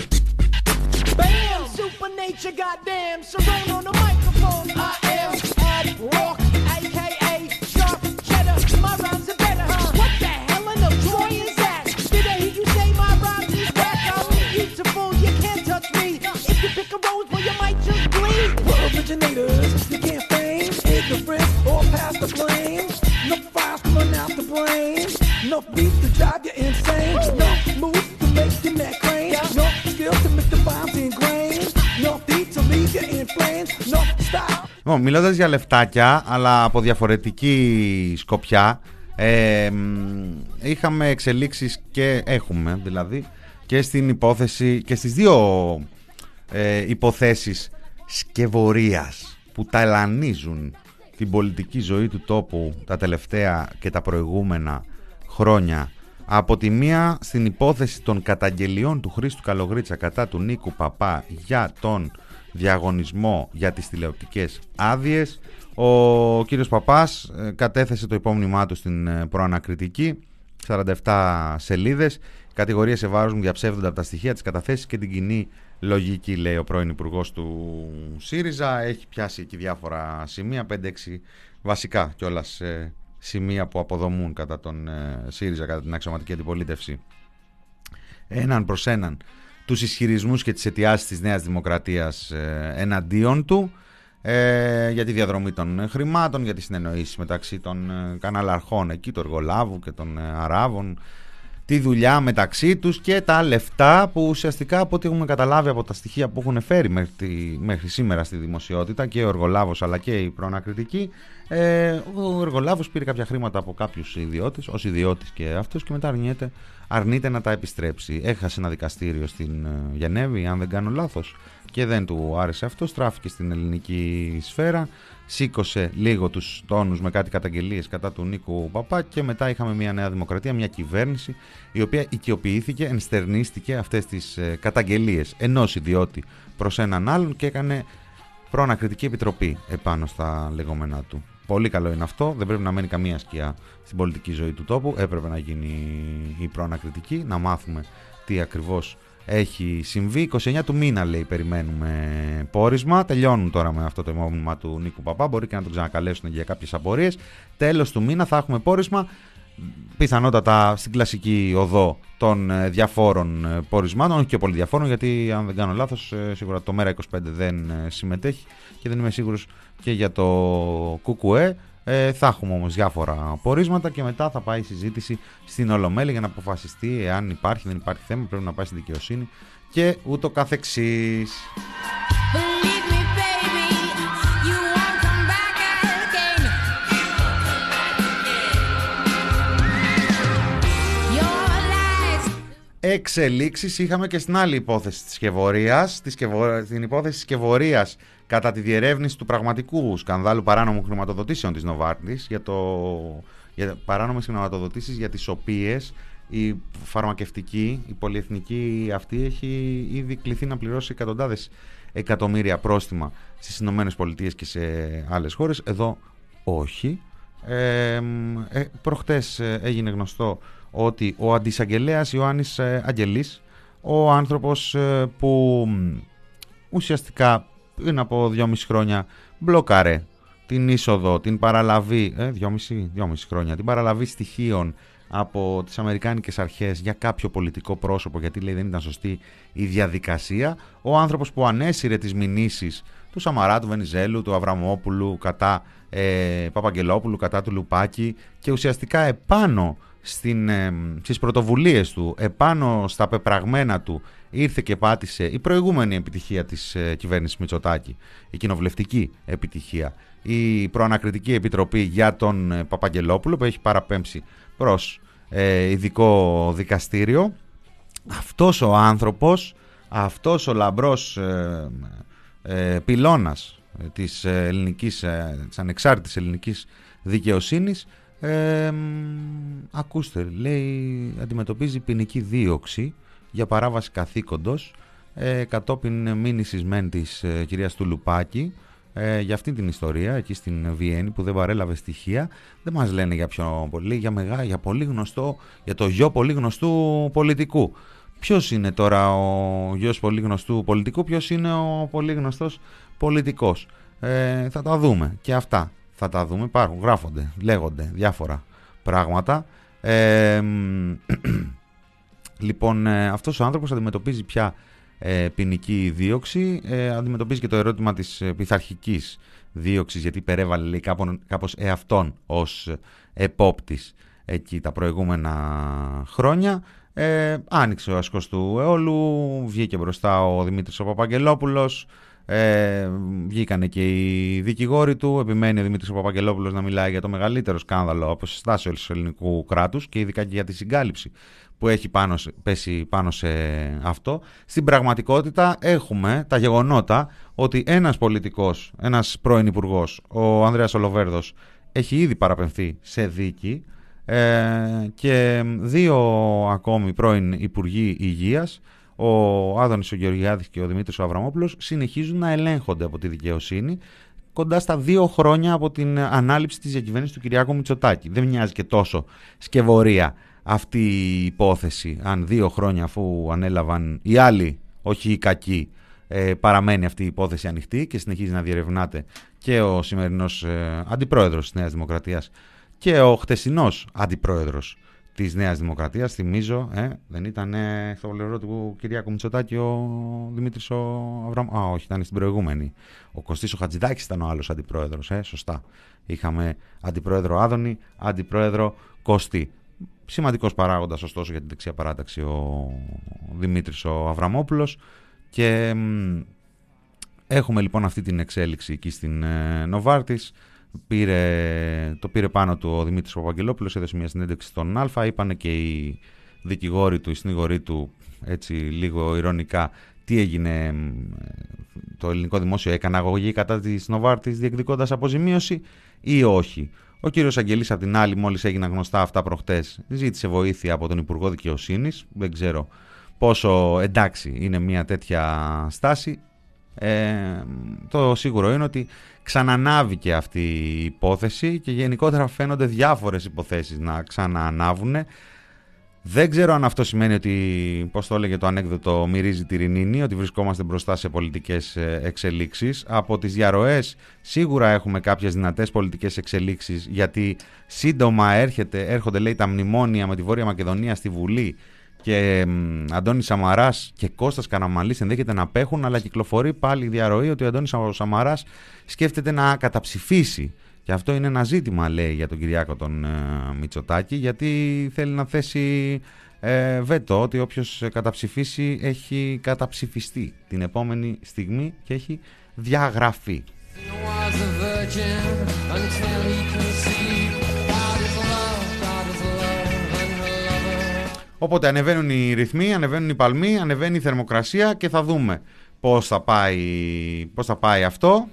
Originators, you can't feign ignorance or pass the blame. No files coming out the brain. No beat to drive you insane. No move to make your neck crane. No skill to make the bombs ingrained. No beat to leave you in flames. No style. Λοιπόν, μιλώντας για λεφτάκια, αλλά από διαφορετική σκοπιά, ε, είχαμε εξελίξεις και έχουμε δηλαδή και στην υπόθεση και στις δύο ε, υποθέσεις σκευωρίας που ταλανίζουν την πολιτική ζωή του τόπου τα τελευταία και τα προηγούμενα χρόνια. Από τη μία στην υπόθεση των καταγγελιών του Χρήστου Καλογρίτσα κατά του Νίκου Παπά για τον διαγωνισμό για τις τηλεοπτικές άδειες. Ο κύριος Παπάς κατέθεσε το υπόμνημά του στην προανακριτική, σαράντα επτά σελίδες. Κατηγορίες σε βάρος μου διαψεύδονται από τα στοιχεία της καταθέσεις και την κοινή λογική, λέει ο πρώην υπουργός του ΣΥΡΙΖΑ. Έχει πιάσει εκεί διάφορα σημεία, πέντε έξι βασικά κιόλας ε, σημεία που αποδομούν κατά τον ε, ΣΥΡΙΖΑ, κατά την αξιωματική αντιπολίτευση, έναν προς έναν τους ισχυρισμούς και τις αιτιάσεις της Νέας Δημοκρατίας ε, εναντίον του, ε, για τη διαδρομή των χρημάτων, για τις συνεννοήσεις μεταξύ των ε, καναλαρχών εκεί, του Εργολάβου και των ε, Αράβων, τη δουλειά μεταξύ τους και τα λεφτά που ουσιαστικά, από ό,τι έχουμε καταλάβει από τα στοιχεία που έχουν φέρει μέχρι, μέχρι σήμερα στη δημοσιότητα και ο Εργολάβος αλλά και η προανακριτική, ε, ο Εργολάβος πήρε κάποια χρήματα από κάποιους ιδιώτες, ως ιδιώτης και αυτός, και μετά αρνείται, αρνείται να τα επιστρέψει. Έχασε ένα δικαστήριο στην Γενέβη, αν δεν κάνω λάθος, και δεν του άρεσε αυτό, στράφηκε στην ελληνική σφαίρα, σήκωσε λίγο τους τόνους με κάτι καταγγελίες κατά του Νίκου Παπά και μετά είχαμε μια Νέα Δημοκρατία, μια κυβέρνηση η οποία οικειοποιήθηκε, ενστερνίστηκε αυτές τις καταγγελίες ενός ιδιώτη προς έναν άλλον και έκανε προανακριτική επιτροπή επάνω στα λεγόμενά του. Πολύ καλό είναι αυτό, δεν πρέπει να μένει καμία σκιά στην πολιτική ζωή του τόπου, έπρεπε να γίνει η προανακριτική, να μάθουμε τι ακριβώς έχει συμβεί. είκοσι εννέα του μήνα, λέει, περιμένουμε πόρισμα. Τελειώνουν τώρα με αυτό το υπόμνημα του Νίκου Παπά. Μπορεί και να τον ξανακαλέσουν για κάποιες απορίες. Τέλος του μήνα θα έχουμε πόρισμα. Πιθανότατα στην κλασική οδό των διαφόρων πορισμάτων. Όχι και πολύ διαφόρων, γιατί αν δεν κάνω λάθος, σίγουρα το Μέρα είκοσι πέντε δεν συμμετέχει και δεν είμαι σίγουρος και για το ΚΚΕ. Ε, θα έχουμε όμως διάφορα πορίσματα και μετά θα πάει η συζήτηση στην Ολομέλεια για να αποφασιστεί εάν υπάρχει, δεν υπάρχει θέμα, πρέπει να πάει στη δικαιοσύνη και ούτω καθεξής. Εξελίξεις είχαμε και στην άλλη υπόθεση της σκευωρίας, την υπόθεση της σκευωρίας κατά τη διερεύνηση του πραγματικού σκανδάλου παράνομων χρηματοδοτήσεων της Νοβάρτης, για, το, για παράνομες χρηματοδοτήσεις για τις οποίες η φαρμακευτική, η πολυεθνική αυτή έχει ήδη κληθεί να πληρώσει εκατοντάδες εκατομμύρια πρόστιμα στις Ηνωμένες Πολιτείες και σε άλλες χώρες. Εδώ όχι. Ε, ε, προχτές έγινε γνωστό ότι ο αντισαγγελέας Ιωάννης Αγγελής, ο άνθρωπος που ουσιαστικά πριν από δυόμιση χρόνια μπλοκάρε την είσοδο, την παραλαβή, ε, δυόμιση, δυόμιση χρόνια, την παραλαβή στοιχείων από τις αμερικάνικες αρχές για κάποιο πολιτικό πρόσωπο, γιατί λέει δεν ήταν σωστή η διαδικασία, ο άνθρωπος που ανέσυρε τις μηνύσεις του Σαμαρά, του Βενιζέλου, του Αβραμόπουλου κατά ε, Παπαγγελόπουλου, κατά του Λουπάκη, και ουσιαστικά επάνω στην, ε, στις πρωτοβουλίες του, επάνω στα πεπραγμένα του, ήρθε και πάτησε η προηγούμενη επιτυχία της ε, κυβέρνησης Μητσοτάκη, η κοινοβουλευτική επιτυχία, η προανακριτική επιτροπή για τον ε, Παπαγγελόπουλο που έχει παραπέμψει προς ε, ειδικό δικαστήριο. Αυτός ο άνθρωπος, αυτός ο λαμπρός ε, ε, πυλώνας ε, της, ε, ελληνικής, ε, της ανεξάρτητης ελληνικής δικαιοσύνης, Ε, ακούστε, λέει, αντιμετωπίζει ποινική δίωξη για παράβαση καθήκοντος ε, κατόπιν μήνυσης μεν της ε, κυρίας του Λουπάκη, ε, για αυτή την ιστορία εκεί στην Βιέννη που δεν παρέλαβε στοιχεία. Δεν μας λένε για πιο πολύ, για, μεγά, για πολύ γνωστό, για το γιο πολύ γνωστού πολιτικού. Ποιος είναι τώρα ο γιος πολύ γνωστού πολιτικού, ποιος είναι ο πολύ γνωστός πολιτικός. Ε, θα τα δούμε και αυτά. Θα τα δούμε, υπάρχουν, γράφονται, λέγονται διάφορα πράγματα. Ε, λοιπόν, ε, αυτός ο άνθρωπος αντιμετωπίζει πια ε, ποινική δίωξη, ε, αντιμετωπίζει και το ερώτημα της ε, πειθαρχικής δίωξης, γιατί υπερέβαλε λέει, κάπως, κάπως εαυτόν ως επόπτης εκεί τα προηγούμενα χρόνια. Ε, άνοιξε ο ασκός του αιώλου, βγήκε μπροστά ο Δημήτρης ο Παπαγγελόπουλος, ε, βγήκανε και οι δικηγόροι του, επιμένει ο Δημήτρης ο Παπαγγελόπουλος να μιλάει για το μεγαλύτερο σκάνδαλο αποσυστάσεως του ελληνικού κράτους και ειδικά και για τη συγκάλυψη που έχει πάνω, πέσει πάνω σε αυτό. Στην πραγματικότητα έχουμε τα γεγονότα ότι ένας πολιτικός, ένας πρώην υπουργός, ο Ανδρέας Ολοβέρδος, έχει ήδη παραπεμφθεί σε δίκη ε, και δύο ακόμη πρώην υπουργοί υγείας, ο Άδωνης ο Γεωργιάδης και ο Δημήτρης ο Αβραμόπουλος, συνεχίζουν να ελέγχονται από τη δικαιοσύνη κοντά στα δύο χρόνια από την ανάληψη της διακυβέρνησης του Κυριάκου Μητσοτάκη. Δεν μοιάζει και τόσο σκευωρία αυτή η υπόθεση, αν δύο χρόνια αφού ανέλαβαν οι άλλοι, όχι οι κακοί, ε, παραμένει αυτή η υπόθεση ανοιχτή και συνεχίζει να διερευνάται και ο σημερινός ε, αντιπρόεδρος της Νέας Δημοκρατίας και ο χτεσινός αντιπρόεδρος της Νέας Δημοκρατίας, θυμίζω, ε, δεν ήταν ε, στο πλευρό του Κυριάκου Μητσοτάκη ο Δημήτρης ο Αβραμ... Α, όχι, ήταν στην προηγούμενη. Ο Κωστής ο Χατζηδάκης ήταν ο άλλος αντιπρόεδρος, ε, σωστά. Είχαμε αντιπρόεδρο Άδωνη, αντιπρόεδρο Κωστή. Σημαντικός παράγοντας, ωστόσο, για την δεξιά παράταξη ο Δημήτρης ο Αβραμόπουλος. Και μ, έχουμε λοιπόν αυτή την εξέλιξη εκεί στην ε, Νοβάρτης. Πήρε, το πήρε πάνω του ο Δημήτρης Παπαγγελόπουλος, έδωσε μια συνέντευξη στον Α, είπανε και οι δικηγόροι του, οι συνηγοροί του, έτσι λίγο ειρωνικά, τι έγινε, το ελληνικό δημόσιο έκανε αγωγή κατά της Νοβάρτης διεκδικώντας αποζημίωση ή όχι. Ο κύριος Αγγελής απ' την άλλη, μόλις έγιναν γνωστά αυτά προχτές, ζήτησε βοήθεια από τον Υπουργό Δικαιοσύνης, δεν ξέρω πόσο εντάξει είναι μια τέτοια στάση. Ε, το σίγουρο είναι ότι ξανανάβηκε αυτή η υπόθεση και γενικότερα φαίνονται διάφορες υποθέσεις να ξανανάβουν. Δεν ξέρω αν αυτό σημαίνει ότι, πώς το έλεγε το ανέκδοτο, μυρίζει τη ρινίνη, ότι βρισκόμαστε μπροστά σε πολιτικές εξελίξεις. Από τις διαρροές σίγουρα έχουμε κάποιες δυνατές πολιτικές εξελίξεις, γιατί σύντομα έρχεται, έρχονται λέει τα μνημόνια με τη Βόρεια Μακεδονία στη Βουλή και μ, Αντώνης Σαμαράς και Κώστας Καραμανλής ενδέχεται να απέχουν, αλλά κυκλοφορεί πάλι η διαρροή ότι ο Αντώνης Σαμαράς σκέφτεται να καταψηφίσει. Και αυτό είναι ένα ζήτημα, λέει, για τον Κυριάκο τον ε, Μητσοτάκη, γιατί θέλει να θέσει ε, βέτο ότι όποιος καταψηφίσει έχει καταψηφιστεί την επόμενη στιγμή και έχει διαγραφεί. Οπότε ανεβαίνουν οι ρυθμοί, ανεβαίνουν οι παλμοί, ανεβαίνει η θερμοκρασία και θα δούμε πώς θα πάει, πώς θα πάει αυτό.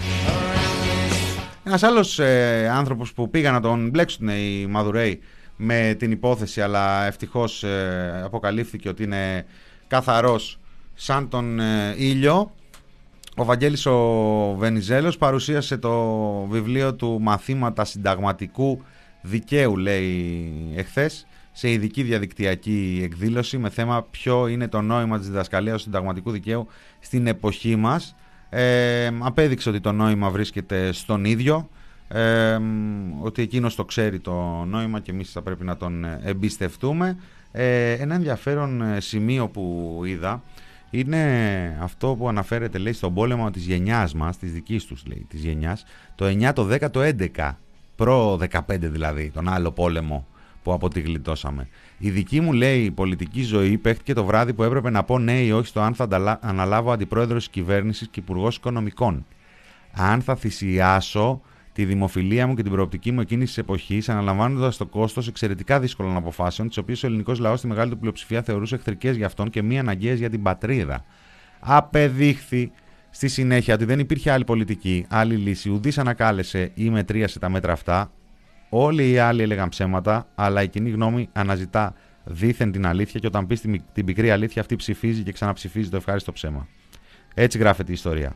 Ένας άλλος ε, άνθρωπος που πήγαν να τον μπλέξουν οι Μαδουρέοι με την υπόθεση, αλλά ευτυχώς ε, αποκαλύφθηκε ότι είναι καθαρός σαν τον ε, ήλιο. Ο Βαγγέλης ο Βενιζέλος παρουσίασε το βιβλίο του «Μαθήματα συνταγματικού δικαίου», λέει εχθές, σε ειδική διαδικτυακή εκδήλωση με θέμα ποιο είναι το νόημα της διδασκαλίας του συνταγματικού δικαίου στην εποχή μας. Ε, απέδειξε ότι το νόημα βρίσκεται στον ίδιο, ε, ότι εκείνος το ξέρει το νόημα και εμείς θα πρέπει να τον εμπιστευτούμε. Ε, ένα ενδιαφέρον σημείο που είδα είναι αυτό που αναφέρεται, λέει, στον πόλεμο της γενιάς μας, της δικής τους, λέει, της γενιάς, το εννιά, το δέκα, το έντεκα, προ δεκαπέντε δηλαδή, τον άλλο πόλεμο που από τη γλιτώσαμε. Η δική μου, λέει, η πολιτική ζωή παίχτηκε το βράδυ που έπρεπε να πω ναι ή όχι στο αν θα αναλάβω αντιπρόεδρος της κυβέρνησης και υπουργός οικονομικών. Αν θα θυσιάσω τη δημοφιλία μου και την προοπτική μου εκείνης της εποχής, αναλαμβάνοντας το κόστος εξαιρετικά δύσκολων αποφάσεων, τις οποίες ο ελληνικός λαός στη μεγάλη του πλειοψηφία θεωρούσε εχθρικές για αυτόν και μη αναγκαίες για την πατρίδα. Απεδείχθη στη συνέχεια ότι δεν υπήρχε άλλη πολιτική, άλλη λύση, ουδής ανακάλεσε ή μετρίασε τα μέτρα αυτά. Όλοι οι άλλοι έλεγαν ψέματα, αλλά η κοινή γνώμη αναζητά δήθεν την αλήθεια και όταν πει την πικρή αλήθεια, αυτή ψηφίζει και ξαναψηφίζει το ευχάριστο ψέμα. Έτσι γράφεται η ιστορία.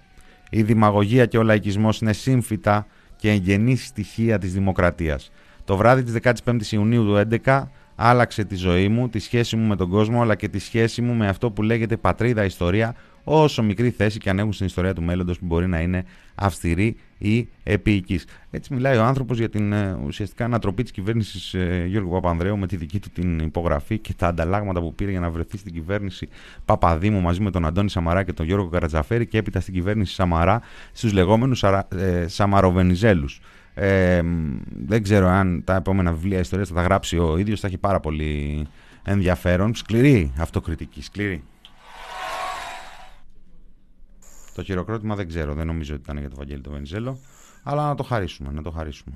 Η δημαγωγία και ο λαϊκισμός είναι σύμφυτα και εγγενή στοιχεία της δημοκρατίας. Το βράδυ της δεκαπέντε Ιουνίου του έντεκα άλλαξε τη ζωή μου, τη σχέση μου με τον κόσμο, αλλά και τη σχέση μου με αυτό που λέγεται πατρίδα, ιστορία, όσο μικρή θέση και αν έχουν στην ιστορία του μέλλοντος που μπορεί να είναι αυστηρή ή επίοικης. Έτσι μιλάει ο άνθρωπος για την ουσιαστικά ανατροπή της κυβέρνησης ε, Γιώργου Παπανδρέου με τη δική του την υπογραφή και τα ανταλλάγματα που πήρε για να βρεθεί στην κυβέρνηση Παπαδήμου μαζί με τον Αντώνη Σαμαρά και τον Γιώργο Καρατζαφέρη και έπειτα στην κυβέρνηση Σαμαρά στους λεγόμενους ε, Σαμαροβενιζέλους. Ε, δεν ξέρω αν τα επόμενα βιβλία ιστορίας θα τα γράψει ο ίδιος, θα έχει πάρα πολύ ενδιαφέρον. Σκληρή αυτοκριτική, σκληρή. Το χειροκρότημα δεν ξέρω, δεν νομίζω ότι ήταν για τον Βαγγέλη το Βενιζέλο, αλλά να το χαρίσουμε, να το χαρίσουμε.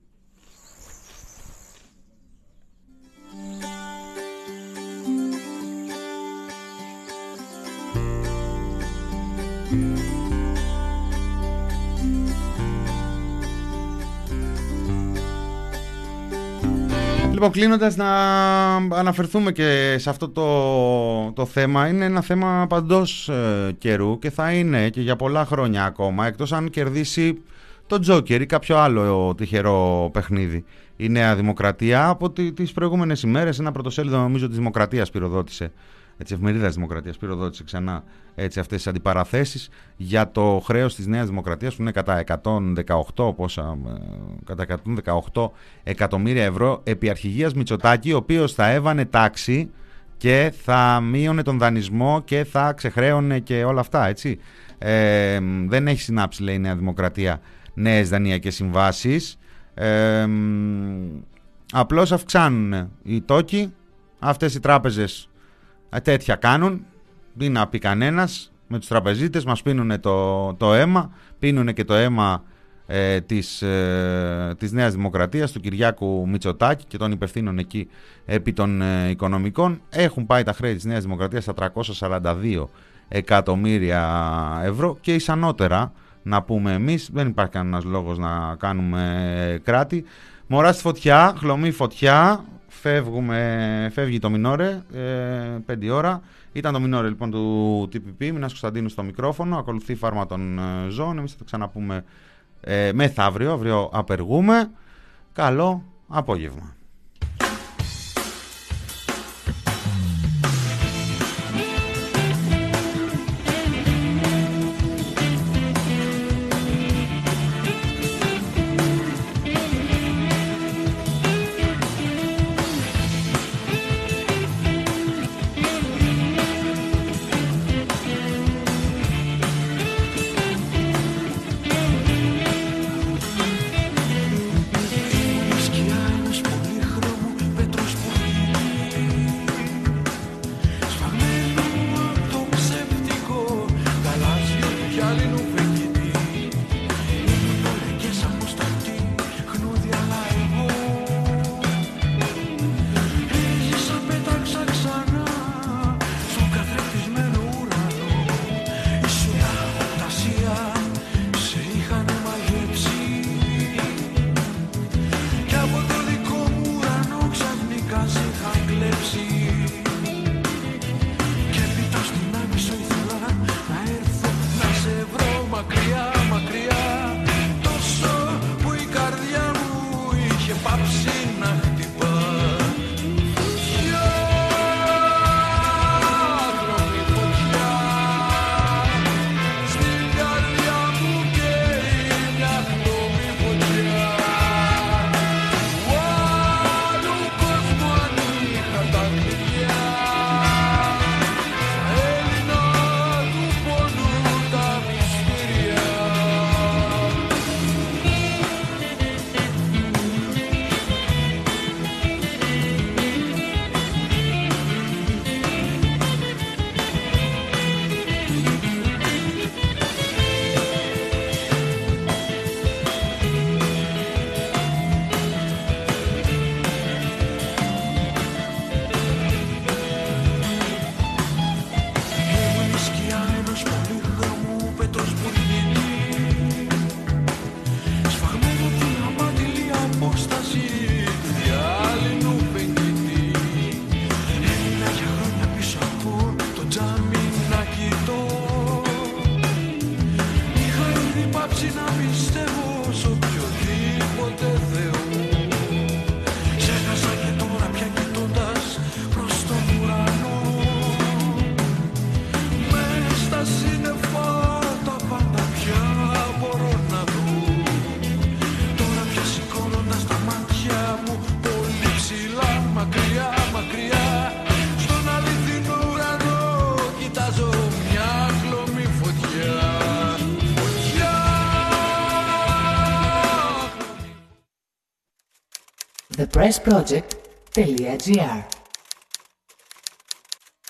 Λοιπόν, κλείνοντας, να αναφερθούμε και σε αυτό το, το θέμα. Είναι ένα θέμα παντός ε, καιρού και θα είναι και για πολλά χρόνια ακόμα, εκτός αν κερδίσει το Τζόκερ ή κάποιο άλλο τυχερό παιχνίδι η Νέα Δημοκρατία. Από τις προηγούμενες ημέρες ένα πρωτοσέλιδο, νομίζω, της Δημοκρατίας πυροδότησε, έτσι, εφημερίδας Δημοκρατίας πυροδότησε ξανά έτσι, αυτές τις αντιπαραθέσεις για το χρέος της Νέας Δημοκρατίας που είναι κατά εκατόν δεκαοκτώ, πόσα, κατά εκατόν δεκαοκτώ εκατομμύρια ευρώ επί αρχηγίας Μητσοτάκη, ο οποίος θα έβανε τάξη και θα μείωνε τον δανεισμό και θα ξεχρέωνε και όλα αυτά, έτσι. Ε, δεν έχει συνάψει, λέει η Νέα Δημοκρατία, νέες δανειακές συμβάσεις. Ε, απλώς αυξάνουν οι τόκοι, αυτές οι τράπεζες τέτοια κάνουν, τι να πει κανένας, με τους τραπεζίτες μας πίνουνε το, το αίμα, πίνουνε και το αίμα ε, της, ε, της Νέας Δημοκρατίας, του Κυριάκου Μητσοτάκη και των υπευθύνων εκεί επί των ε, οικονομικών. Έχουν πάει τα χρέη της Νέας Δημοκρατίας στα τριακόσια σαράντα δύο εκατομμύρια ευρώ και ισανότερα, να πούμε εμείς, δεν υπάρχει κανένας λόγος να κάνουμε κράτη. Μωρά στη φωτιά, χλωμή φωτιά. Φεύγουμε, φεύγει το Μινόρε, ε, πέντε ώρα. Ήταν το Μινόρε λοιπόν του τι πι πι, Μινάς Κωνσταντίνου στο μικρόφωνο. Ακολουθεί Φάρμα των ε, Ζώων. Εμείς θα το ξαναπούμε ε, μεθαύριο, αύριο απεργούμε. Καλό απόγευμα. the press project dot gr